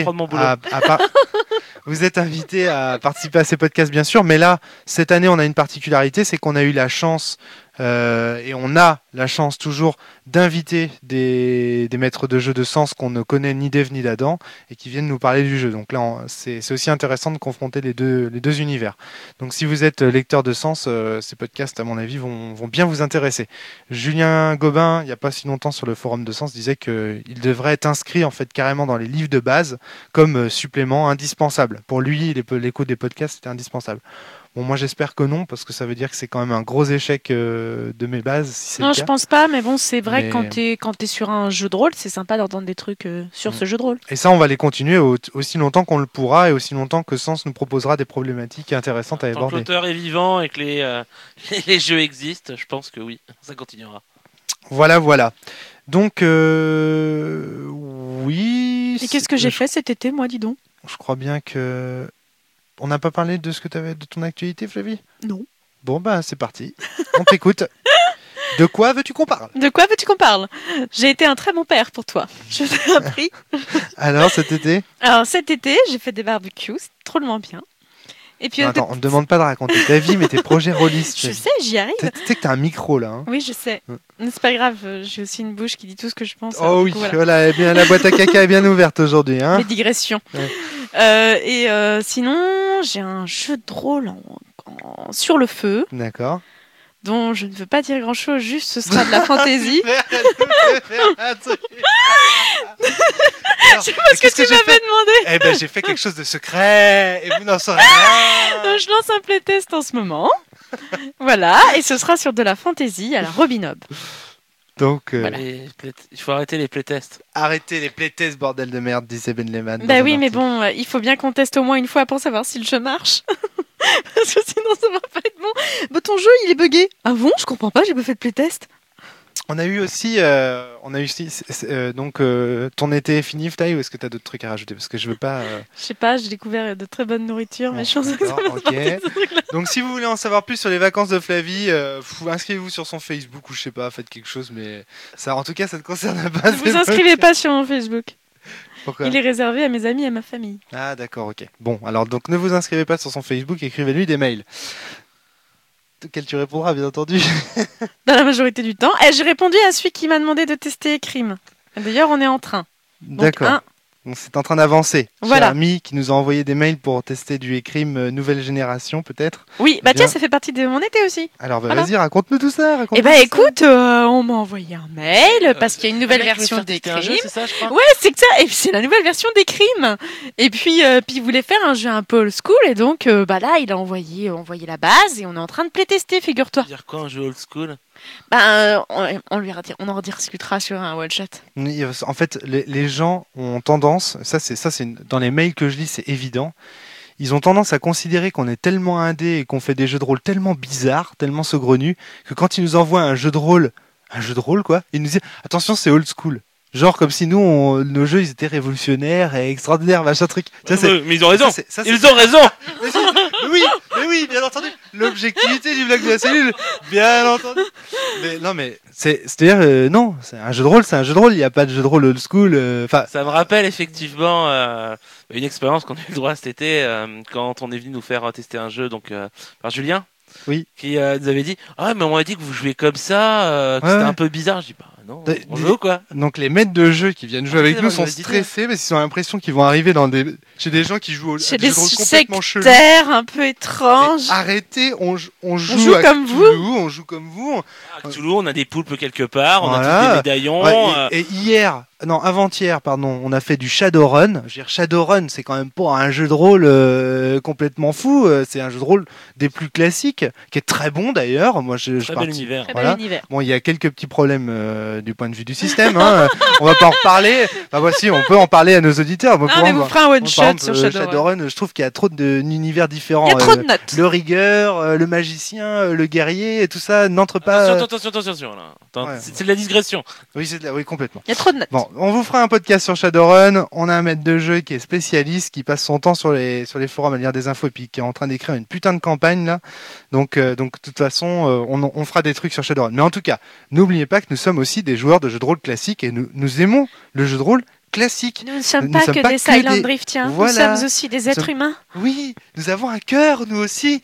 vous êtes invités à participer à ces podcasts, bien sûr. Mais là, cette année, on a une particularité, c'est qu'on a eu la chance... et on a la chance toujours d'inviter des maîtres de jeu de Sens qu'on ne connaît ni d'Ève ni d'Adam et qui viennent nous parler du jeu. Donc là, c'est aussi intéressant de confronter les deux univers. Donc si vous êtes lecteur de Sens, ces podcasts, à mon avis, vont bien vous intéresser. Julien Gobin, il n'y a pas si longtemps sur le forum de Sens, disait qu'il devrait être inscrit en fait carrément dans les livres de base comme supplément indispensable. Pour lui, l'écoute des podcasts, c'était indispensable. Bon, moi j'espère que non, parce que ça veut dire que c'est quand même un gros échec de mes bases. Si non, je pense pas, mais bon, c'est vrai que quand t'es sur un jeu de rôle, c'est sympa d'entendre des trucs sur ce jeu de rôle. Et ça, on va les continuer aussi longtemps qu'on le pourra et aussi longtemps que Sens nous proposera des problématiques intéressantes à aborder. Tant que l'auteur est vivant et que les jeux existent, je pense que oui, ça continuera. Voilà. Donc, oui... Et qu'est-ce que j'ai fait cet été, moi, dis donc ? Je crois bien que... On n'a pas parlé de ce que tu avais de ton actualité, Flavie ? Non. Bon, c'est parti. On t'écoute. De quoi veux-tu qu'on parle ? J'ai été un très bon père pour toi. Je t'ai appris. Alors, cet été, j'ai fait des barbecues. C'est drôlement bien. Et puis, attends, on ne te demande pas de raconter ta vie, mais tes projets rôlistes. Je sais, j'y arrive. Tu sais que t'as un micro, là. Hein. Oui, je sais. Mais c'est pas grave, j'ai aussi une bouche qui dit tout ce que je pense. Oh oui, voilà. Bien, la boîte à caca est bien ouverte aujourd'hui. Hein. Les digressions. Ouais. Sinon, j'ai un jeu de rôle sur le feu. D'accord. Dont je ne veux pas dire grand-chose, juste ce sera de la fantaisie. C'est parce que tu m'avais demandé. J'ai fait quelque chose de secret et vous n'en saurez rien. Je lance un playtest en ce moment. Voilà, et ce sera sur de la fantaisie à la Robin Hood. Donc, voilà. Il faut arrêter les playtests. Arrêtez les playtests, bordel de merde, disait Ben Lehman. Bah oui, mais bon, il faut bien qu'on teste au moins une fois pour savoir si le jeu marche. Parce que sinon, ça va pas être bon. Bah, ton jeu, il est buggé. Ah bon ? Je comprends pas, j'ai pas fait de playtest. On a eu aussi, donc ton été est fini, Fly, ou est-ce que tu as d'autres trucs à rajouter? Parce que je veux pas. Je sais pas, j'ai découvert de très bonne nourriture, mais je pense que ça d'accord, va ok. partir de ce truc-là. Donc si vous voulez en savoir plus sur les vacances de Flavie, inscrivez-vous sur son Facebook ou je sais pas, faites quelque chose, mais ça, en tout cas, ça te concerne pas. Ne vous inscrivez pas sur mon Facebook. Pourquoi? Il est réservé à mes amis et à ma famille. Ah d'accord, ok. Bon, alors donc ne vous inscrivez pas sur son Facebook, écrivez-lui des mails. Auquel tu répondras, bien entendu. Dans la majorité du temps. J'ai répondu à celui qui m'a demandé de tester Crime. D'ailleurs, on est en train. Donc, D'accord. Donc c'est en train d'avancer. Voilà. Cher ami qui nous a envoyé des mails pour tester du Écrime nouvelle génération, peut-être. Oui, bah Bien. tiens, ça fait partie de mon été aussi. Alors Voilà. vas-y, raconte-nous tout ça. Eh ben écoute, on m'a envoyé un mail parce qu'il y a une nouvelle version des un jeu, Crimes. c'est ça, je crois. Ouais, c'est que ça. Et puis c'est la nouvelle version des Crimes. Et puis, il voulait faire un jeu un peu old school. Et donc, là, il a envoyé la base et on est en train de playtester, figure-toi. Dire quoi, un jeu old school? On en rediscutera sur un one shot. En fait, les gens ont tendance, ça c'est dans les mails que je lis, c'est évident. Ils ont tendance à considérer qu'on est tellement indé et qu'on fait des jeux de rôle tellement bizarres, tellement saugrenus, que quand ils nous envoient un jeu de rôle quoi, ils nous disent attention, c'est old school. Genre comme si nous, nos jeux, ils étaient révolutionnaires et extraordinaires, machin truc. Tu vois, Mais ils ont raison. ça, Ils ont raison. mais oui, bien entendu. L'objectivité du blague de la cellule, bien entendu. Mais non, mais c'est-à-dire, non, c'est un jeu de rôle, c'est un jeu de rôle. Il n'y a pas de jeu de rôle old school. Enfin, Ça me rappelle effectivement une expérience qu'on a eu le droit cet été quand on est venu nous faire tester un jeu donc par Julien. Oui. Qui nous avait dit ah mais on m'a dit que vous jouez comme ça, que c'était un peu bizarre. Je dis bah non, on joue quoi. Donc les maîtres de jeu qui viennent jouer avec nous sont vas-y, stressés parce qu'ils ont l'impression qu'ils vont arriver chez des gens qui jouent à Chez des des jeux de rôle complètement chelous. sectaires un peu étranges. Arrêtez, on joue joue à comme Cthulhu, on joue comme vous. À Cthulhu, on a des poulpes quelque part, on Voilà. a tous des médaillons. Ouais, et avant-hier, pardon, on a fait du Shadowrun. Je veux dire, Shadowrun, c'est quand même pas un jeu de rôle complètement fou. C'est un jeu de rôle des plus classiques, qui est très bon d'ailleurs. Moi, je Très bel univers. Très Voilà. bel univers. Bon, il y a quelques petits problèmes du point de vue du système. Hein. On va pas en reparler. Enfin, voici, on peut en parler à nos auditeurs. Non, mais vous ferez un one shot sur Shadowrun. Je trouve qu'il y a trop d'univers différents. Il y a trop de notes. Le rigueur, le magicien, le guerrier, et tout ça n'entre pas. Attention là. Attends, Ouais. c'est de la digression. Oui, complètement. Il y a trop de notes. Bon, on vous fera un podcast sur Shadowrun. On a un maître de jeu qui est spécialiste, qui passe son temps sur les forums à lire des infos et puis qui est en train d'écrire une putain de campagne là. Donc de toute façon, on fera des trucs sur Shadowrun. Mais en tout cas, n'oubliez pas que nous sommes aussi des joueurs de jeux de rôle classiques et nous aimons le jeu de rôle classique. Nous ne sommes pas que des Silent Driftiens. Voilà. Nous sommes aussi des êtres humains. Oui, nous avons un cœur, nous aussi.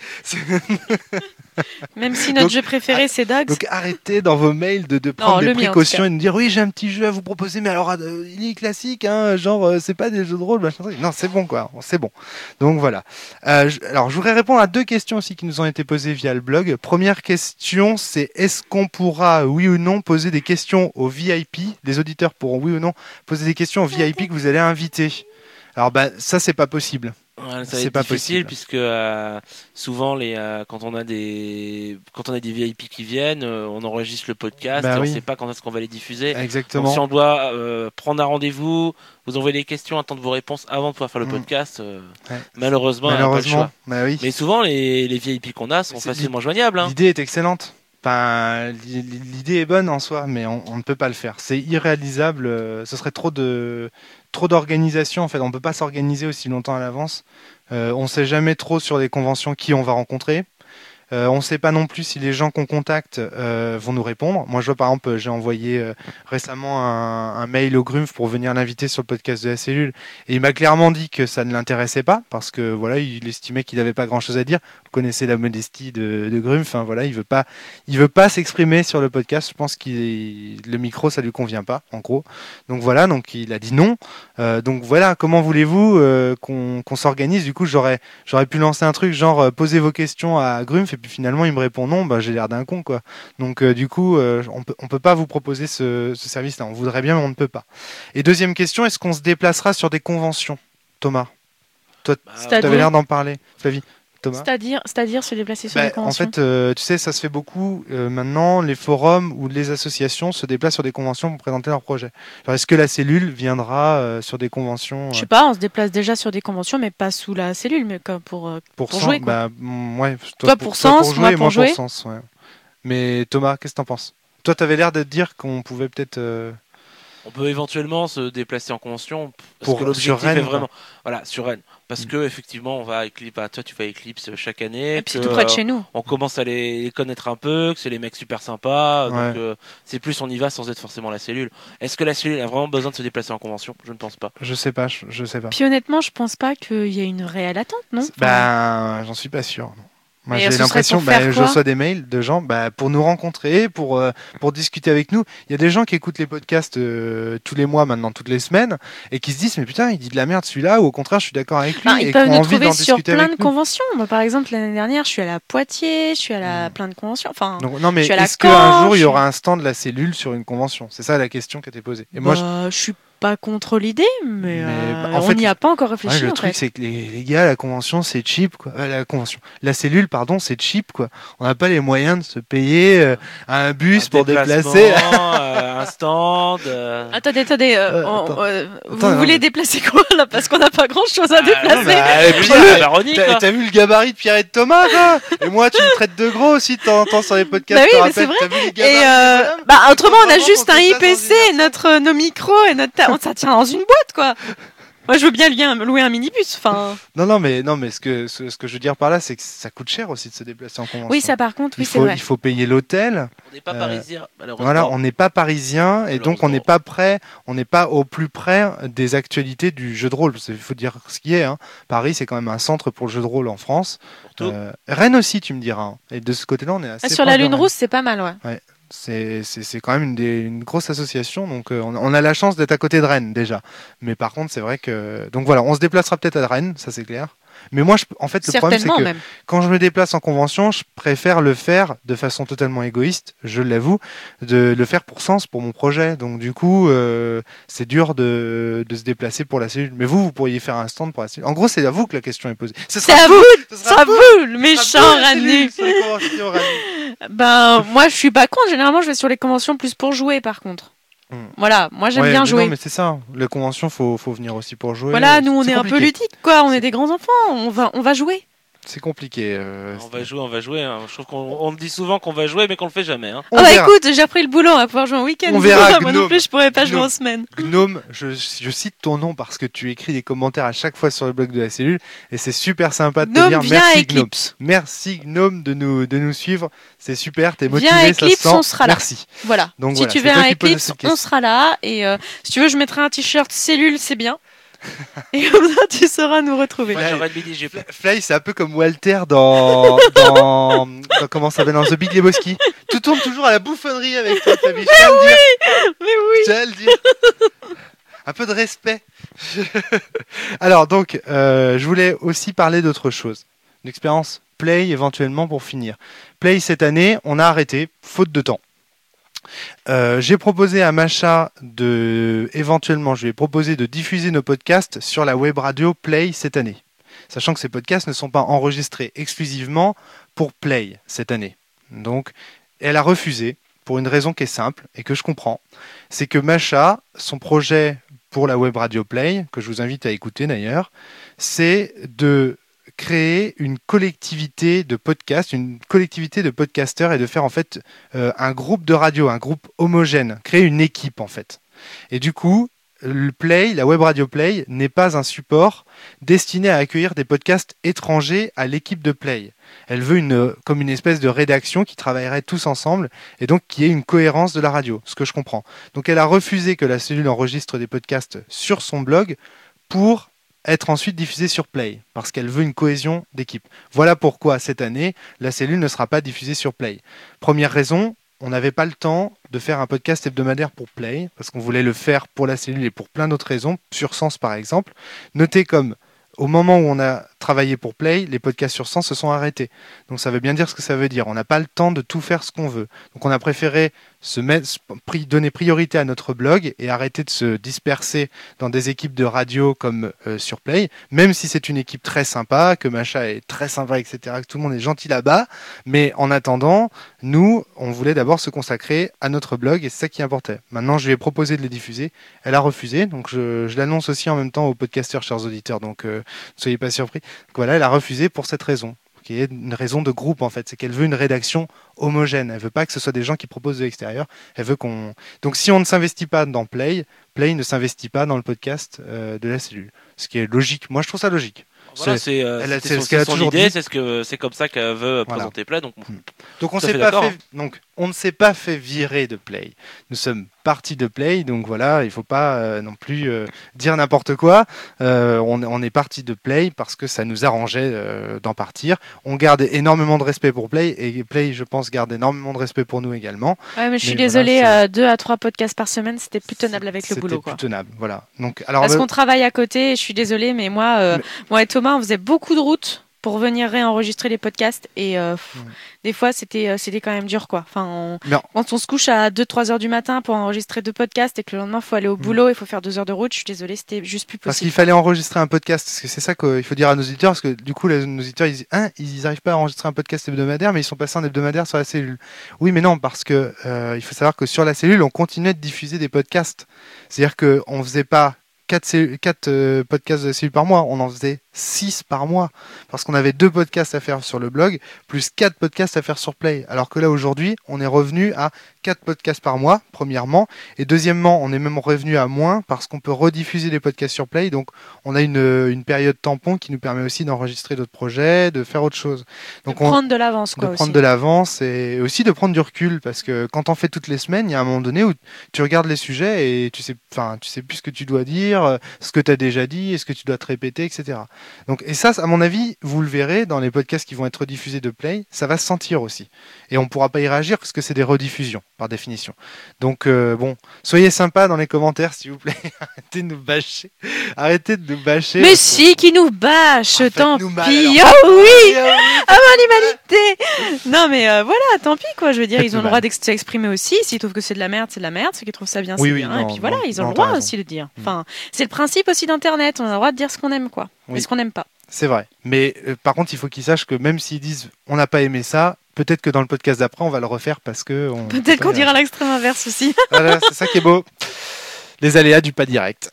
Même si notre Donc, jeu préféré c'est Dogs. Donc arrêtez dans vos mails de prendre le des mien, en tout précautions cas. et de dire oui j'ai un petit jeu à vous proposer mais alors il est classique hein, genre c'est pas des jeux de rôle machin truc. Non c'est bon quoi, c'est bon. Donc voilà. Alors je voudrais répondre à deux questions aussi qui nous ont été posées via le blog. Première question c'est est-ce qu'on pourra oui ou non poser des questions aux VIP, les auditeurs pourront oui ou non poser des questions aux VIP que vous allez inviter. Alors ça c'est pas possible. Ouais, ça va C'est être pas difficile possible. puisque souvent quand on a des VIP qui viennent, on enregistre le podcast et Oui. on sait pas quand est-ce qu'on va les diffuser. Exactement. Donc si on doit prendre un rendez-vous, vous envoyer des questions, attendre vos réponses avant de pouvoir faire le podcast, malheureusement, on n'a pas le choix. Oui. Mais souvent les VIP qu'on a sont C'est- facilement joignables. Hein. L'idée est excellente. Enfin, l'idée est bonne en soi, mais on ne peut pas le faire. C'est irréalisable. Ce serait trop d'organisation. En fait, on ne peut pas s'organiser aussi longtemps à l'avance. On ne sait jamais trop sur les conventions qui on va rencontrer. On ne sait pas non plus si les gens qu'on contacte vont nous répondre. Moi, je vois par exemple, j'ai envoyé récemment un mail au Grumpf pour venir l'inviter sur le podcast de la cellule, et il m'a clairement dit que ça ne l'intéressait pas parce que voilà, il estimait qu'il n'avait pas grand-chose à dire. Vous connaissez la modestie de Grumpf, hein, voilà, il veut pas s'exprimer sur le podcast. Je pense que le micro, ça lui convient pas, en gros. Donc voilà, donc il a dit non. Donc voilà, comment voulez-vous qu'on s'organise? Du coup, j'aurais pu lancer un truc genre posez vos questions à Grumpf et puis finalement il me répond non, j'ai l'air d'un con quoi. Donc du coup on peut pas vous proposer ce service là, on voudrait bien mais on ne peut pas. Et deuxième question, est-ce qu'on se déplacera sur des conventions? Thomas, toi tu avais l'air d'en parler. Flavie, Thomas. C'est-à-dire se déplacer sur les En conventions. fait, tu sais, ça se fait beaucoup maintenant. Les forums ou les associations se déplacent sur des conventions pour présenter leurs projets. Alors, est-ce que la cellule viendra sur des conventions Je sais pas, on se déplace déjà sur des conventions, mais pas sous la cellule, mais comme pour jouer. Quoi. Ouais, Toi pour Sens, moi pour jouer. Sens, ouais. Mais Thomas, qu'est-ce que t'en penses? Toi, t'avais l'air de te dire qu'on pouvait peut-être... On peut éventuellement se déplacer en convention parce Pour- que l'objectif sur Rennes, est vraiment voilà sur Rennes parce que effectivement on va à Eclipse, toi tu vas à Eclipse chaque année, Et puis que, c'est tout près de chez nous. on commence à les connaître un peu, que c'est les mecs super sympas, Ouais. donc c'est plus on y va sans être forcément la cellule. Est-ce que la cellule a vraiment besoin de se déplacer en convention? Je ne pense pas. Je sais pas, je sais pas. Puis honnêtement, je pense pas qu'il y ait une réelle attente, non? Enfin, Ben, j'en suis pas sûr. non. Moi, Et j'ai ce serait l'impression, pour faire je quoi reçois des mails de gens pour nous rencontrer, pour discuter avec nous. Il y a des gens qui écoutent les podcasts tous les mois maintenant, toutes les semaines, et qui se disent mais putain, il dit de la merde celui-là, ou au contraire, je suis d'accord avec lui, Enfin, et ils qui peuvent ont nous envie trouver d'en sur discuter plein avec de nous. conventions. Moi, par exemple, l'année dernière, je suis allée à Poitiers, je suis allée à plein de conventions. Enfin, Donc, non, mais je suis à la est-ce qu'un jour il y Corche. aura un stand de la cellule sur une convention? C'est ça la question qui a été posée. Et moi, je suis pas contre l'idée, mais, en fait, on n'y a pas encore ouais, réfléchi. le en truc, fait. c'est que les gars, la convention, c'est cheap, quoi. La cellule, pardon, c'est cheap, quoi. On n'a pas les moyens de se payer un bus pour déplacer. Un stand. Attendez, vous Attends, voulez non, déplacer quoi là? Parce qu'on n'a pas grand chose à non, déplacer. mais, Et puis Pierre, la Baronnie, quoi. T'as vu le gabarit de Pierre et de Thomas, quoi? Et moi, tu me traites de gros aussi de temps en temps sur les podcasts. Bah oui, je te mais c'est rappelle. vrai. T'as vu les Et gabarits des bonhommes? autrement, on a Vraiment juste qu'on un se déplace dans IPC, une nos micros et notre ça tient dans une boîte, quoi. Moi, je veux bien louer un minibus. Enfin, Non, mais ce que je veux dire par là, c'est que ça coûte cher aussi de se déplacer en convention. oui, ça par contre, oui, c'est il vrai. faut payer l'hôtel. On n'est pas parisien, malheureusement. Voilà, on n'est pas parisien et donc on n'est pas prêt, on n'est pas au plus près des actualités du jeu de rôle. Il faut dire ce qui est. Hein. Paris, c'est quand même un centre pour le jeu de rôle en France. Rennes aussi, tu me diras. Hein. Et de ce côté-là, on est assez. Sur proche la de Lune Rennes. Rousse, c'est pas mal, ouais. C'est quand même une grosse association, donc on a la chance d'être à côté de Rennes déjà. Mais par contre, c'est vrai que donc voilà, on se déplacera peut-être à Rennes, ça c'est clair. Mais moi, en fait, le problème c'est que même. quand je me déplace en convention, je préfère le faire de façon totalement égoïste, je l'avoue, de le faire pour sens, pour mon projet. Donc du coup, c'est dur de se déplacer pour la cellule. Mais vous pourriez faire un stand pour la cellule. En gros, c'est à vous que la question est posée. C'est à vous, le méchant Ranu. Ben, moi, je suis pas contre. Généralement, je vais sur les conventions plus pour jouer, par contre. Voilà, moi j'aime bien jouer. Non, mais c'est ça. Les conventions, faut venir aussi pour jouer. Voilà, nous on est un compliqué. peu ludique, quoi. On est des grands enfants. On va jouer. C'est compliqué. On va jouer. Hein. Je trouve qu'on me dit souvent qu'on va jouer, mais qu'on le fait jamais. Hein. Écoute, j'ai repris le boulot, on va pouvoir jouer en week-end. On verra. Moi non plus, je pourrais pas jouer en semaine. Gnome, je cite ton nom parce que tu écris des commentaires à chaque fois sur le blog de la cellule et c'est super sympa de te dire merci Gnome. Merci Gnome de nous suivre. C'est super, t'es motivé, viens Eclipse, ça se sent. on sera là. Merci. Voilà. Donc, si tu viens à Eclipse, on sera là. Et si tu veux, je mettrai un t-shirt cellule, c'est bien. Et comme ça, tu sauras nous retrouver. Fly, c'est un peu comme Walter dans comment ça s'appelle dans The Big Lebowski. Tout tourne toujours à la bouffonnerie avec toi, Flavie. Mais oui. Je tiens à le dire. Un peu de respect. Alors donc, je voulais aussi parler d'autre chose. Une expérience Play éventuellement pour finir. Play cette année, on a arrêté, faute de temps. J'ai proposé à Macha éventuellement, je lui ai proposé de diffuser nos podcasts sur la web radio Play cette année. Sachant que ces podcasts ne sont pas enregistrés exclusivement pour Play cette année. Donc, elle a refusé pour une raison qui est simple et que je comprends. C'est que Macha, son projet pour la web radio Play, que je vous invite à écouter d'ailleurs, c'est de créer une collectivité de podcasts, une collectivité de podcasteurs et de faire en fait un groupe de radio, un groupe homogène, créer une équipe en fait. Et du coup, le Play, la web radio Play, n'est pas un support destiné à accueillir des podcasts étrangers à l'équipe de Play. Elle veut comme une espèce de rédaction qui travaillerait tous ensemble et donc qui ait une cohérence de la radio, ce que je comprends. Donc elle a refusé que la cellule enregistre des podcasts sur son blog pour être ensuite diffusée sur Play, parce qu'elle veut une cohésion d'équipe. Voilà pourquoi cette année, la cellule ne sera pas diffusée sur Play. Première raison, on n'avait pas le temps de faire un podcast hebdomadaire pour Play, parce qu'on voulait le faire pour la cellule et pour plein d'autres raisons, sur Sens par exemple. Notez comme au moment où on a travaillé pour Play, les podcasts sur Sens se sont arrêtés. Donc ça veut bien dire ce que ça veut dire. On n'a pas le temps de tout faire ce qu'on veut. Donc on a préféré donner priorité à notre blog et arrêter de se disperser dans des équipes de radio comme sur Play, même si c'est une équipe très sympa, que Macha est très sympa, etc., que tout le monde est gentil là-bas. Mais en attendant, nous, on voulait d'abord se consacrer à notre blog et c'est ça qui importait. Maintenant, je lui ai proposé de les diffuser. Elle a refusé, donc je l'annonce aussi en même temps aux podcasteurs, chers auditeurs, donc ne soyez pas surpris. Donc voilà, elle a refusé pour cette raison. qu'il y ait une raison de groupe en fait. C'est qu'elle veut une rédaction homogène. Elle veut pas que ce soit des gens qui proposent de l'extérieur. Elle veut qu'on. Donc si on ne s'investit pas dans Play, Play ne s'investit pas dans le podcast de la cellule. Ce qui est logique. Moi, je trouve ça logique. Voilà, c'est son idée, c'est comme ça qu'elle veut présenter Play. Donc on ne s'est pas fait virer de Play. Nous sommes partis de Play, donc voilà, il faut pas non plus dire n'importe quoi. On est parti de Play parce que ça nous arrangeait d'en partir. On garde énormément de respect pour Play et Play, je pense, garde énormément de respect pour nous également. Ouais, mais je suis désolée, 2 à 3 podcasts par semaine, c'était plus tenable avec le boulot. C'était plus tenable, voilà. Donc, alors, parce qu'on travaille à côté, je suis désolée, mais moi et Thomas, on faisait beaucoup de routes pour venir réenregistrer les podcasts et des fois c'était quand même dur quoi. Enfin, quand on se couche à 2-3 heures du matin pour enregistrer 2 podcasts et que le lendemain il faut aller au boulot, il faut faire 2 heures de route, je suis désolée, c'était juste plus possible. Parce qu'il fallait enregistrer un podcast, parce que c'est ça qu'il faut dire à nos auditeurs, parce que du coup nos auditeurs ils arrivent pas à enregistrer un podcast hebdomadaire, mais ils sont passés en hebdomadaire sur la cellule. Oui mais non, parce que il faut savoir que sur la cellule on continuait de diffuser des podcasts. C'est-à-dire qu'on faisait pas 4 podcasts de la cellule par mois, on en faisait 6 par mois, parce qu'on avait 2 podcasts à faire sur le blog, plus 4 podcasts à faire sur Play. Alors que là, aujourd'hui, on est revenu à 4 podcasts par mois, premièrement, et deuxièmement, on est même revenu à moins, parce qu'on peut rediffuser les podcasts sur Play, donc on a une période tampon qui nous permet aussi d'enregistrer d'autres projets, de faire autre chose. Donc prendre de l'avance, quoi. De prendre de l'avance, et aussi de prendre du recul, parce que quand on fait toutes les semaines, il y a un moment donné où tu regardes les sujets, et tu sais plus ce que tu dois dire, ce que tu as déjà dit, est-ce que tu dois te répéter, etc. Donc, et ça, à mon avis, vous le verrez dans les podcasts qui vont être rediffusés de Play, ça va se sentir aussi. Et on ne pourra pas y réagir parce que c'est des rediffusions, par définition. Donc, soyez sympas dans les commentaires, s'il vous plaît. Arrêtez de nous bâcher. Arrêtez de nous bâcher. Mais si, qui nous bâche, tant pis. Alors. Oh oui, l'humanité. Non, mais voilà, tant pis, quoi. Je veux dire, ils ont le droit d'exprimer aussi. S'ils trouvent que c'est de la merde, c'est de la merde. Ceux qui trouvent ça bien, c'est bien. Et puis voilà, ils ont le droit aussi de dire. Enfin, c'est le principe aussi d'Internet. On a le droit de dire ce qu'on aime, quoi. Et ce qu'on n'aime pas. C'est vrai. Mais par contre, il faut qu'ils sachent que même s'ils disent on n'a pas aimé ça, peut-être que dans le podcast d'après, on va le refaire parce que. Peut-être qu'on dira l'extrême inverse aussi. Voilà, c'est ça qui est beau. Les aléas du pas direct.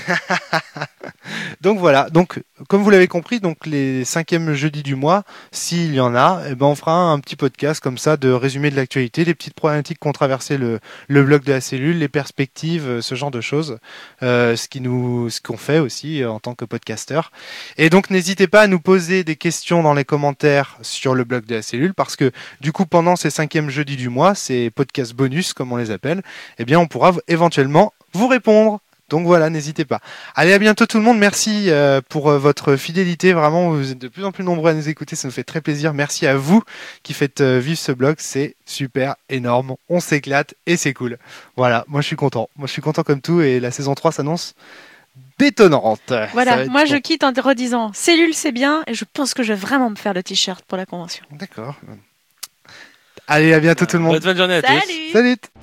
Donc voilà, donc comme vous l'avez compris, donc les 5e jeudis du mois, s'il y en a, on fera un petit podcast comme ça de résumé de l'actualité, les petites problématiques qu'ont traversé le blog de la cellule, les perspectives, ce genre de choses, ce qu'on fait aussi en tant que podcasteur. Et donc n'hésitez pas à nous poser des questions dans les commentaires sur le blog de la cellule, parce que du coup pendant ces 5e jeudis du mois, ces podcasts bonus comme on les appelle, on pourra éventuellement vous répondre. Donc voilà, n'hésitez pas. Allez, à bientôt tout le monde. Merci pour votre fidélité. Vraiment, vous êtes de plus en plus nombreux à nous écouter. Ça nous fait très plaisir. Merci à vous qui faites vivre ce blog. C'est super, énorme. On s'éclate et c'est cool. Voilà, moi je suis content. Moi je suis content comme tout et la saison 3 s'annonce détonnante. Voilà, moi je quitte en redisant cellule c'est bien et je pense que je vais vraiment me faire le t-shirt pour la convention. D'accord. Allez, à bientôt tout le monde. Bonne journée à tous. Salut.